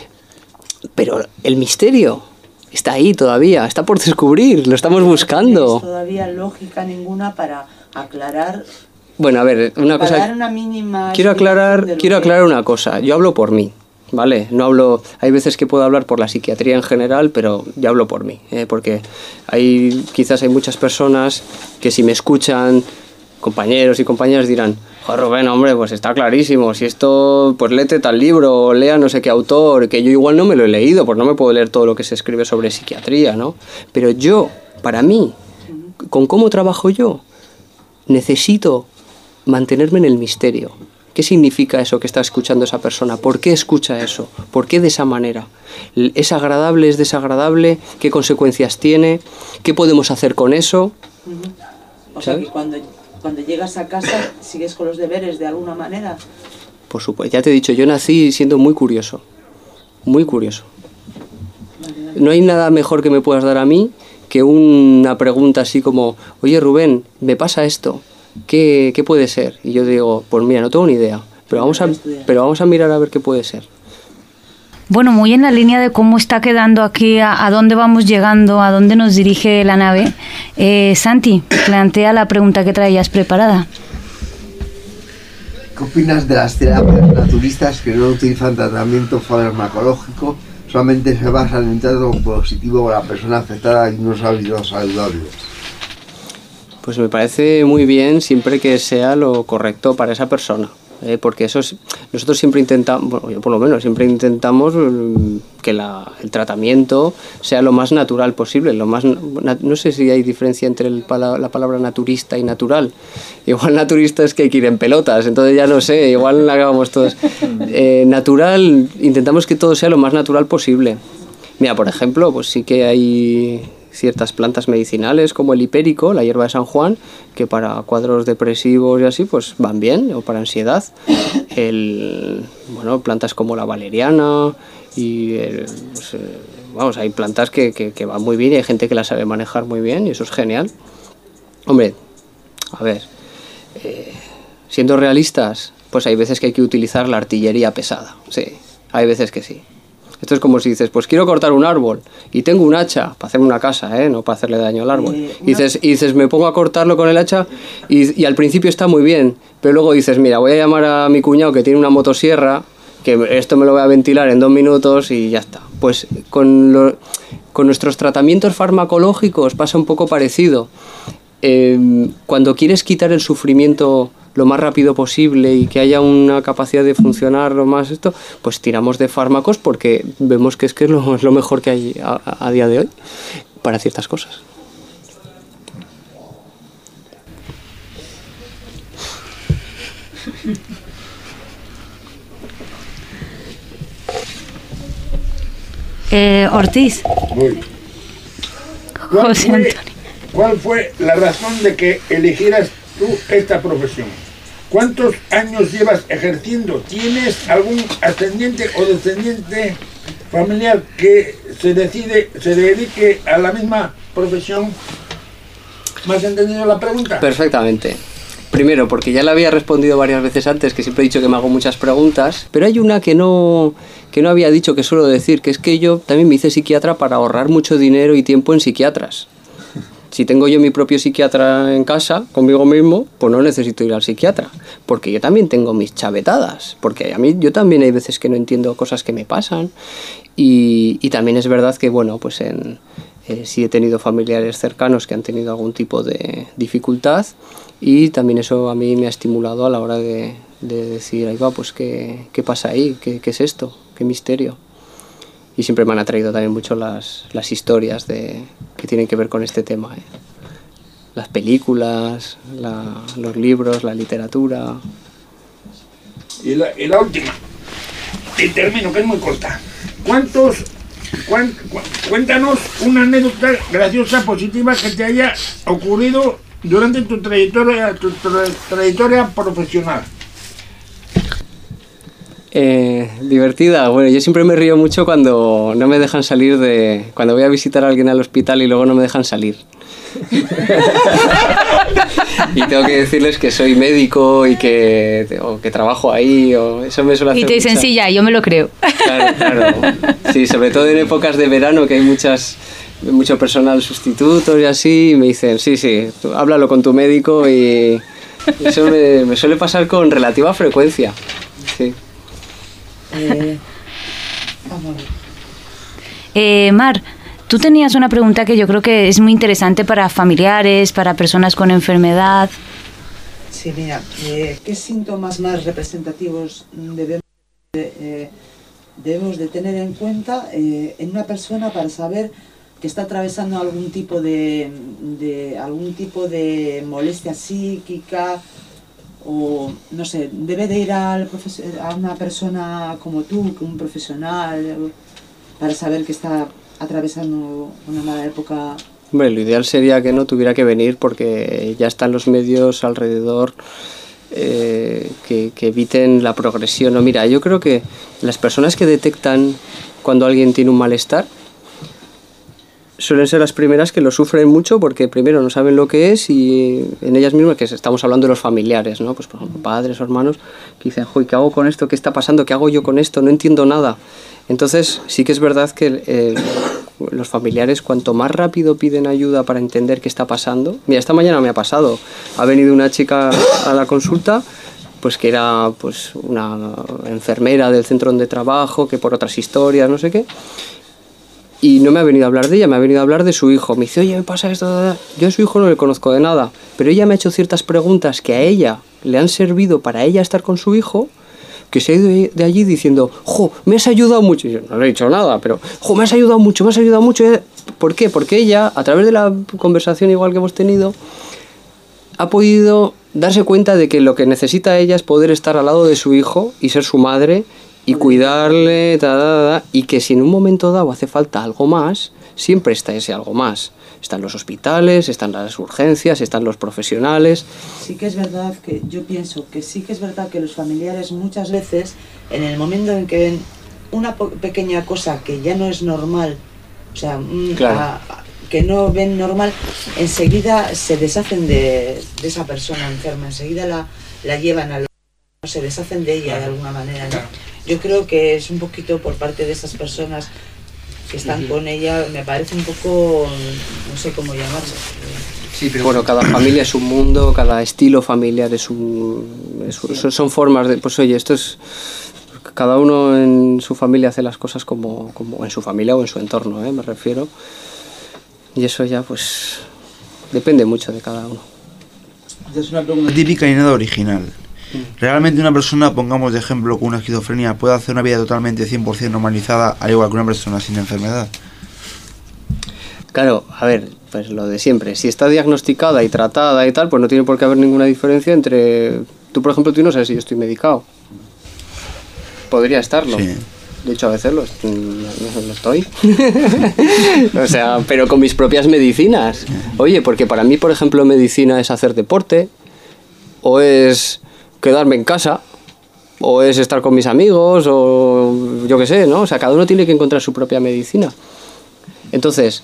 Pero el misterio está ahí todavía, está por descubrir, lo estamos buscando. No hay todavía lógica ninguna para aclarar. Bueno, a ver, una cosa. Dar una mínima. Quiero aclarar una cosa. Yo hablo por mí, ¿vale? No hablo. Hay veces que puedo hablar por la psiquiatría en general, pero yo hablo por mí, porque quizás hay muchas personas que si me escuchan, compañeros y compañeras dirán, joder, Rubén, hombre, pues está clarísimo, si esto, pues léete tal libro, o lea no sé qué autor, que yo igual no me lo he leído, pues no me puedo leer todo lo que se escribe sobre psiquiatría, ¿no? Pero yo, para mí, con cómo trabajo yo, necesito mantenerme en el misterio. ¿Qué significa eso que está escuchando esa persona? ¿Por qué escucha eso? ¿Por qué de esa manera? ¿Es agradable? ¿Es desagradable? ¿Qué consecuencias tiene? ¿Qué podemos hacer con eso? O sea, que cuando llegas a casa, ¿sigues con los deberes de alguna manera? Por supuesto, ya te he dicho, yo nací siendo muy curioso. Muy curioso. No hay nada mejor que me puedas dar a mí que una pregunta así como, oye Rubén, me pasa esto, ¿qué puede ser? Y yo digo, pues mira, no tengo ni idea, pero vamos a mirar a ver qué puede ser. Bueno, muy en la línea de cómo está quedando aquí, a dónde vamos llegando, a dónde nos dirige la nave. Santi, plantea la pregunta que traías preparada. ¿Qué opinas de las terapias naturistas que no utilizan tratamiento farmacológico, solamente se basan en un trato positivo con la persona afectada y unos hábitos saludables? Pues me parece muy bien siempre que sea lo correcto para esa persona. Porque nosotros siempre intentamos, bueno, yo por lo menos siempre intentamos que el tratamiento sea lo más natural posible, no sé si hay diferencia entre la palabra naturista y natural. Igual naturista es que hay que ir en pelotas, entonces ya no sé, igual la acabamos todos. Natural, intentamos que todo sea lo más natural posible. Mira, por ejemplo, pues sí que hay ciertas plantas medicinales como el hipérico, la hierba de San Juan, que para cuadros depresivos y así pues van bien, o para ansiedad. Plantas como la valeriana y hay plantas que van muy bien y hay gente que las sabe manejar muy bien y eso es genial. Hombre, a ver, siendo realistas, pues hay veces que hay que utilizar la artillería pesada, sí, hay veces que sí. Esto es como si dices, pues quiero cortar un árbol y tengo un hacha para hacerme una casa, no para hacerle daño al árbol. Y dices, me pongo a cortarlo con el hacha y al principio está muy bien, pero luego dices, mira, voy a llamar a mi cuñado que tiene una motosierra, que esto me lo voy a ventilar en 2 minutos y ya está. Pues con nuestros tratamientos farmacológicos pasa un poco parecido. Cuando quieres quitar el sufrimiento lo más rápido posible y que haya una capacidad de funcionar lo más pues tiramos de fármacos porque vemos que es lo mejor que hay a día de hoy para ciertas cosas. Ortiz. José Antonio. ¿Cuál fue la razón de que eligieras tú esta profesión? ¿Cuántos años llevas ejerciendo? ¿Tienes algún ascendiente o descendiente familiar que se dedique a la misma profesión? ¿Me has entendido la pregunta? Perfectamente. Primero, porque ya le había respondido varias veces antes, que siempre he dicho que me hago muchas preguntas, pero hay una que no había dicho, que suelo decir, que es que yo también me hice psiquiatra para ahorrar mucho dinero y tiempo en psiquiatras. Si tengo yo mi propio psiquiatra en casa, conmigo mismo, pues no necesito ir al psiquiatra, porque yo también tengo mis chavetadas, porque yo también hay veces que no entiendo cosas que me pasan, y también es verdad que, bueno, pues sí he tenido familiares cercanos que han tenido algún tipo de dificultad, y también eso a mí me ha estimulado a la hora de decir, ahí va, pues ¿qué pasa ahí? ¿Qué es esto? ¿Qué misterio? Y siempre me han atraído también mucho las historias que tienen que ver con este tema. Las películas, los libros, la literatura. Y la última, y termino, que es muy corta. Cuéntanos una anécdota graciosa, positiva, que te haya ocurrido durante tu trayectoria profesional. Divertida. Bueno, yo siempre me río mucho cuando no me dejan salir cuando voy a visitar a alguien al hospital y luego no me dejan salir. Y tengo que decirles que soy médico y que trabajo ahí, o eso me suele hacer. Y te dicen, sí, ya, yo me lo creo. Claro. Sí, sobre todo en épocas de verano, que hay mucho personal sustituto y así, y me dicen, sí, tú háblalo con tu médico, y eso me suele pasar con relativa frecuencia. Sí. Vamos a ver. Mar, tú tenías una pregunta que yo creo que es muy interesante para familiares, para personas con enfermedad. Sí, mira, ¿qué síntomas más representativos debemos de tener en cuenta en una persona para saber que está atravesando algún tipo de molestia psíquica? O no sé, debe de ir a una persona como tú, un profesional, para saber que está atravesando una mala época? Hombre, lo ideal sería que no tuviera que venir, porque ya están los medios alrededor que eviten la progresión. No, mira, yo creo que las personas que detectan cuando alguien tiene un malestar suelen ser las primeras que lo sufren mucho, porque primero no saben lo que es, y en ellas mismas, que estamos hablando de los familiares, ¿no? Pues por ejemplo, padres o hermanos que dicen, ¿qué hago con esto? ¿Qué está pasando? ¿Qué hago yo con esto? No entiendo nada. Entonces sí que es verdad que los familiares, cuanto más rápido piden ayuda para entender qué está pasando. Mira, esta mañana me ha pasado, ha venido una chica a la consulta, pues que era pues una enfermera del centro donde trabajo, que por otras historias, no sé qué. Y no me ha venido a hablar de ella, me ha venido a hablar de su hijo. Me dice, oye, me pasa esto. Yo a su hijo no le conozco de nada, pero ella me ha hecho ciertas preguntas que a ella le han servido para ella estar con su hijo, que se ha ido de allí diciendo, me has ayudado mucho. Y yo no le he dicho nada, pero, me has ayudado mucho. ¿Por qué? Porque ella, a través de la conversación igual que hemos tenido, ha podido darse cuenta de que lo que necesita ella es poder estar al lado de su hijo y ser su madre, y cuidarle, y que si en un momento dado hace falta algo más, siempre está ese algo más. Están los hospitales, están las urgencias, están los profesionales. Sí que es verdad que yo pienso que sí que es verdad que los familiares muchas veces, en el momento en que ven una pequeña cosa que ya no es normal, o sea, que no ven normal, enseguida se deshacen de esa persona enferma, enseguida la llevan a se deshacen de ella de alguna manera, ¿no? Yo creo que es un poquito por parte de esas personas que están con ella, me parece un poco, no sé cómo llamarlo. Sí, pero bueno, cada familia es un mundo, cada estilo familiar son formas de, pues oye, esto es, cada uno en su familia hace las cosas como en su familia o en su entorno, me refiero, y eso ya pues depende mucho de cada uno. Es una pregunta típica y nada original. ¿Realmente una persona, pongamos de ejemplo, con una esquizofrenia puede hacer una vida totalmente 100% normalizada, al igual que una persona sin enfermedad? Claro, a ver, pues lo de siempre. Si está diagnosticada y tratada y tal, pues no tiene por qué haber ninguna diferencia entre... Tú, por ejemplo, tú no sabes si yo estoy medicado. Podría estarlo. Sí. De hecho, a veces lo estoy. O sea, pero con mis propias medicinas. Oye, porque para mí, por ejemplo, medicina es hacer deporte, o es quedarme en casa, o es estar con mis amigos, o yo qué sé, ¿no? O sea, cada uno tiene que encontrar su propia medicina. Entonces,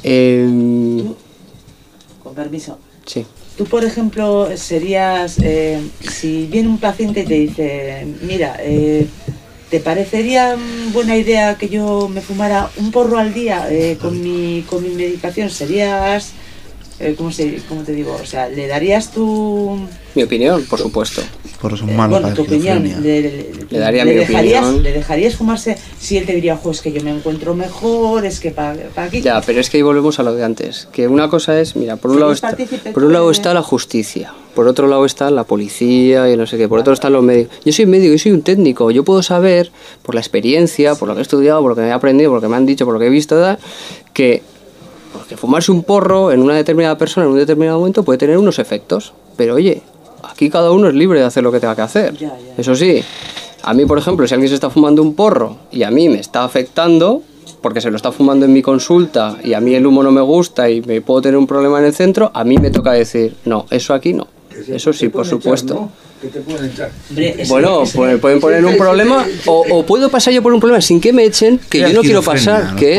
con permiso. Sí. Tú, por ejemplo, serías, si viene un paciente y te dice, mira, ¿te parecería buena idea que yo me fumara un porro al día con mi medicación? ¿Serías, cómo te digo? O sea, ¿le darías tu...? Mi opinión, por supuesto. Porros son malos para la esquizofrenia. Le daría mi opinión. ¿Le dejarías fumarse si él te diría, es que yo me encuentro mejor, es que para aquí? Ya, pero es que ahí volvemos a lo de antes. Que una cosa es, mira, por un lado está la justicia, por otro lado está la policía y no sé qué, por otro están los médicos. Yo soy médico, yo soy un técnico, yo puedo saber, por la experiencia, por lo que he estudiado, por lo que me he aprendido, por lo que me han dicho, por lo que he visto, que fumarse un porro en una determinada persona en un determinado momento puede tener unos efectos. Pero oye, aquí cada uno es libre de hacer lo que tenga que hacer. Eso sí, a mí, por ejemplo, si alguien se está fumando un porro y a mí me está afectando, porque se lo está fumando en mi consulta y a mí el humo no me gusta y me puedo tener un problema en el centro, a mí me toca decir, no, eso aquí no. Eso sí, por supuesto. Que te pueden echar. Bueno, pues pueden poner un problema o puedo pasar yo por un problema sin que me echen, que yo no quiero pasar, que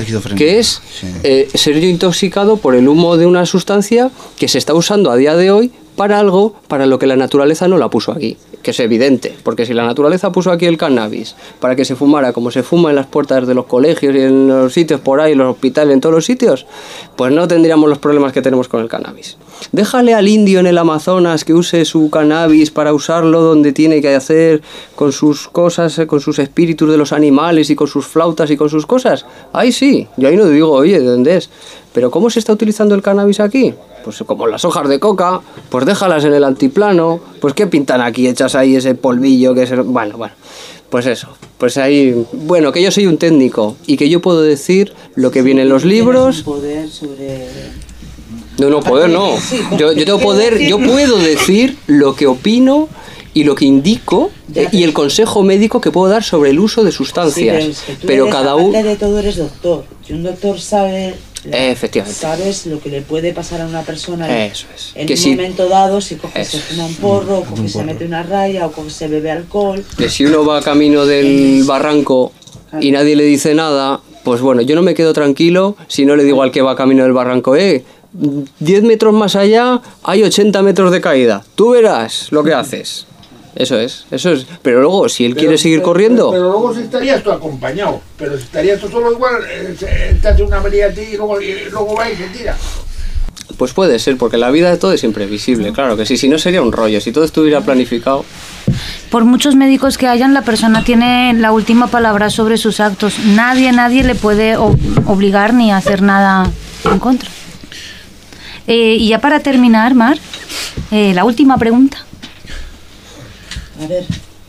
es ser yo intoxicado por el humo de una sustancia que se está usando a día de hoy para algo para lo que la naturaleza no la puso aquí, que es evidente, porque si la naturaleza puso aquí el cannabis para que se fumara como se fuma en las puertas de los colegios y en los sitios por ahí, en los hospitales, en todos los sitios, pues no tendríamos los problemas que tenemos con el cannabis. Déjale al indio en el Amazonas que use su cannabis para usarlo donde tiene que hacer, con sus cosas, con sus espíritus de los animales y con sus flautas y con sus cosas. Ahí sí, yo ahí no digo, oye, ¿de dónde es? Pero ¿cómo se está utilizando el cannabis aquí? Pues como las hojas de coca, pues déjalas en el altiplano, pues ¿qué pintan aquí? Echas ahí ese polvillo que es... Bueno, pues eso, pues ahí... Bueno, que yo soy un técnico y que yo puedo decir lo que viene en los libros... Poder sobre... No, poder no. Yo tengo poder, yo puedo decir lo que opino y lo que indico y el consejo médico que puedo dar sobre el uso de sustancias. Sí, pero cada uno... Aparte de todo eres doctor. Si un doctor sabe... Efectivamente. Sabes lo que le puede pasar a una persona Eso es. en Que un momento dado, si coge se fuma un porro, o coge se mete una raya, o coge se bebe alcohol. Que si uno va camino del barranco y nadie le dice nada, pues bueno, yo no me quedo tranquilo si no le digo al que va camino del barranco, 10 metros más allá hay 80 metros de caída, tú verás lo que haces. Eso es. Pero luego, si él quiere seguir corriendo... Pero luego si estarías tú acompañado. Pero si estarías tú solo igual, te hace una avería a ti y luego va y se tira. Pues puede ser, porque la vida de todo es imprevisible, claro que sí. Si no sería un rollo, si todo estuviera planificado... Por muchos médicos que hayan, la persona tiene la última palabra sobre sus actos. Nadie le puede obligar ni hacer nada en contra. Y ya para terminar, Mar, la última pregunta. A ver.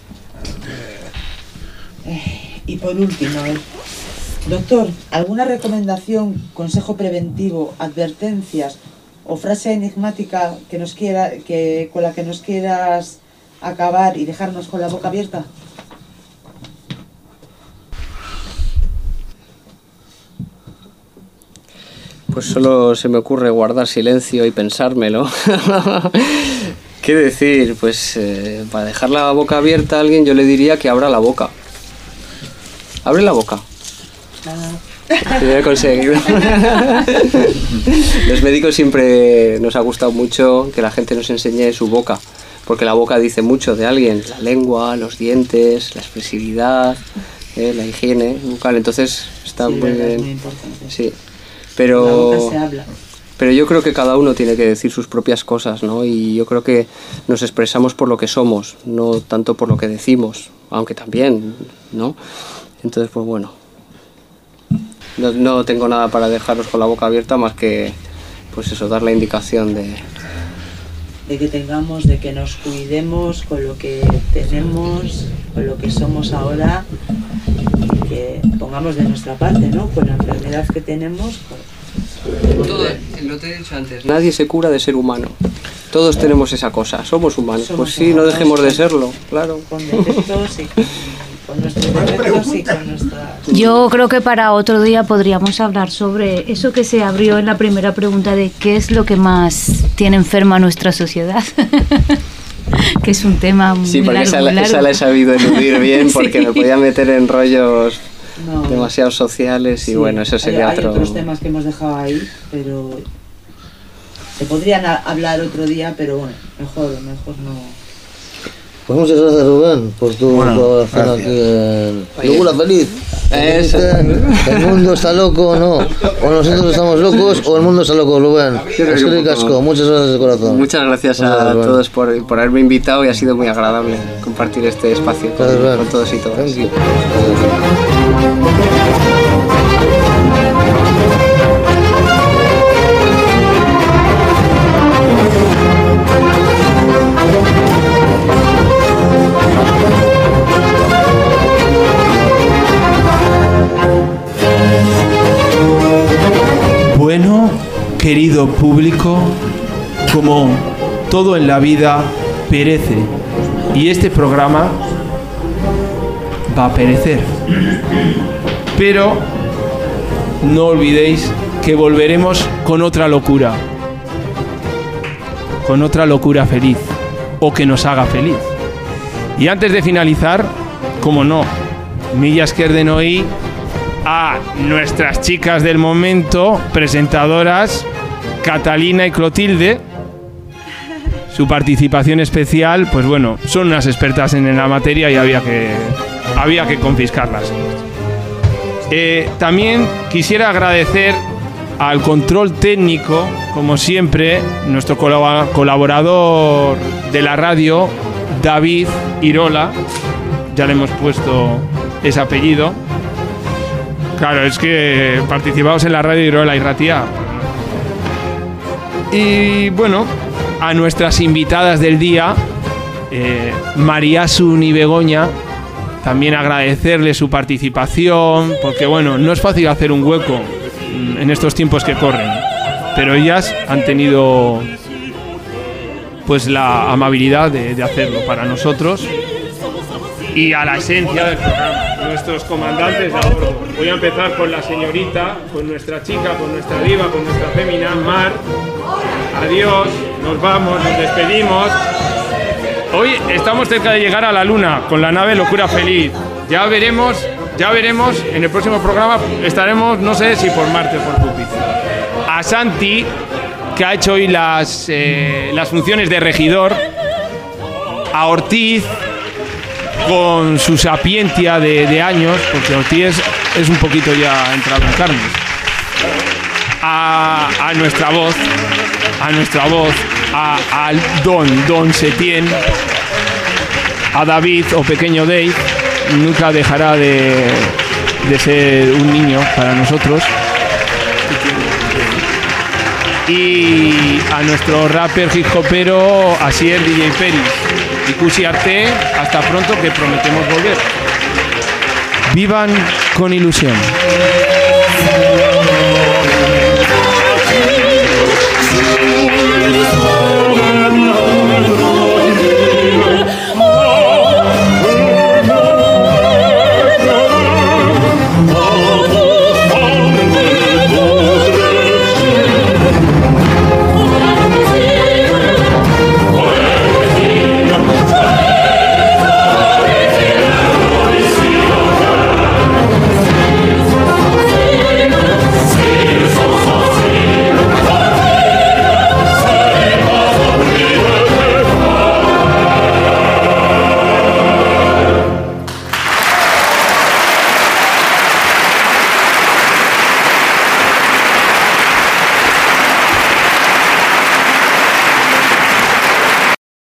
Y por último, doctor, ¿alguna recomendación, consejo preventivo, advertencias o frase enigmática que con la que nos quieras acabar y dejarnos con la boca abierta? Pues solo se me ocurre guardar silencio y pensármelo. ¿Qué decir? Pues para dejar la boca abierta a alguien yo le diría que abra la boca. Abre la boca. Lo he conseguido. Los médicos siempre nos ha gustado mucho que la gente nos enseñe su boca, porque la boca dice mucho de alguien. La lengua, los dientes, la expresividad, la higiene bucal. Entonces está muy bien. Es muy importante. Sí. Pero... La boca se habla. Pero yo creo que cada uno tiene que decir sus propias cosas, ¿no? Y yo creo que nos expresamos por lo que somos, no tanto por lo que decimos, aunque también, ¿no? Entonces, pues bueno, no tengo nada para dejaros con la boca abierta más que, pues eso, dar la indicación de que tengamos, de que nos cuidemos con lo que tenemos, con lo que somos ahora, y que pongamos de nuestra parte, ¿no? Con la enfermedad que tenemos. Todo, lo te he dicho antes, nadie se cura de ser humano. Todos tenemos esa cosa, somos humanos. Pues sí, no dejemos de serlo, claro. Con defectos con nuestros defectos y con nuestra... Yo creo que para otro día podríamos hablar sobre eso que se abrió en la primera pregunta de qué es lo que más tiene enferma nuestra sociedad. Que es un tema muy porque largo. Esa la he sabido eludir bien porque Sí. me podía meter en rollos demasiado sociales y bueno, eso sería hay otro... otros temas que hemos dejado ahí, pero se podrían hablar otro día, pero bueno, mejor no. Pues muchas gracias, Rubén, por tu colaboración aquí en Locura Feliz. El mundo está loco o no, o nosotros estamos locos o el mundo está loco, Rubén. Es que ricasco, muchas gracias de corazón. Muchas gracias a todos por haberme invitado y ha sido muy agradable compartir este espacio con todos y todas. Bueno, querido público, como todo en la vida perece y este programa va a perecer. Pero no olvidéis que volveremos con otra locura feliz o que nos haga feliz. Y antes de finalizar, como no, milla esquerda no oí a nuestras chicas del momento, presentadoras Catalina y Clotilde. Su participación especial, pues bueno, son unas expertas en la materia y había que confiscarlas. También quisiera agradecer al control técnico, como siempre, nuestro colaborador de la radio, David Irola. Ya le hemos puesto ese apellido. Claro, es que participamos en la radio Irola y Ratia. Y bueno, a nuestras invitadas del día, Mariasun y Begoña, también agradecerle su participación, porque bueno, no es fácil hacer un hueco en estos tiempos que corren, pero ellas han tenido pues la amabilidad de hacerlo para nosotros. Y a la esencia del programa, nuestros comandantes de a bordo. Voy a empezar con la señorita, con nuestra chica, con nuestra diva, con nuestra fémina, Mar. Adiós, nos vamos, nos despedimos. Hoy estamos cerca de llegar a la luna con la nave Locura Feliz. Ya veremos, en el próximo programa estaremos, no sé si por Marte o por Júpiter. A Santi, que ha hecho hoy las funciones de regidor. A Ortiz, con su sapiencia de años, porque Ortiz es un poquito ya entrado en carnes. A nuestra voz, al Don Setién, a David o pequeño Dave, nunca dejará de ser un niño para nosotros. Y a nuestro rapper hip hopero Asier DJ Peris y Cusi Arte, hasta pronto, que prometemos volver. Vivan con ilusión.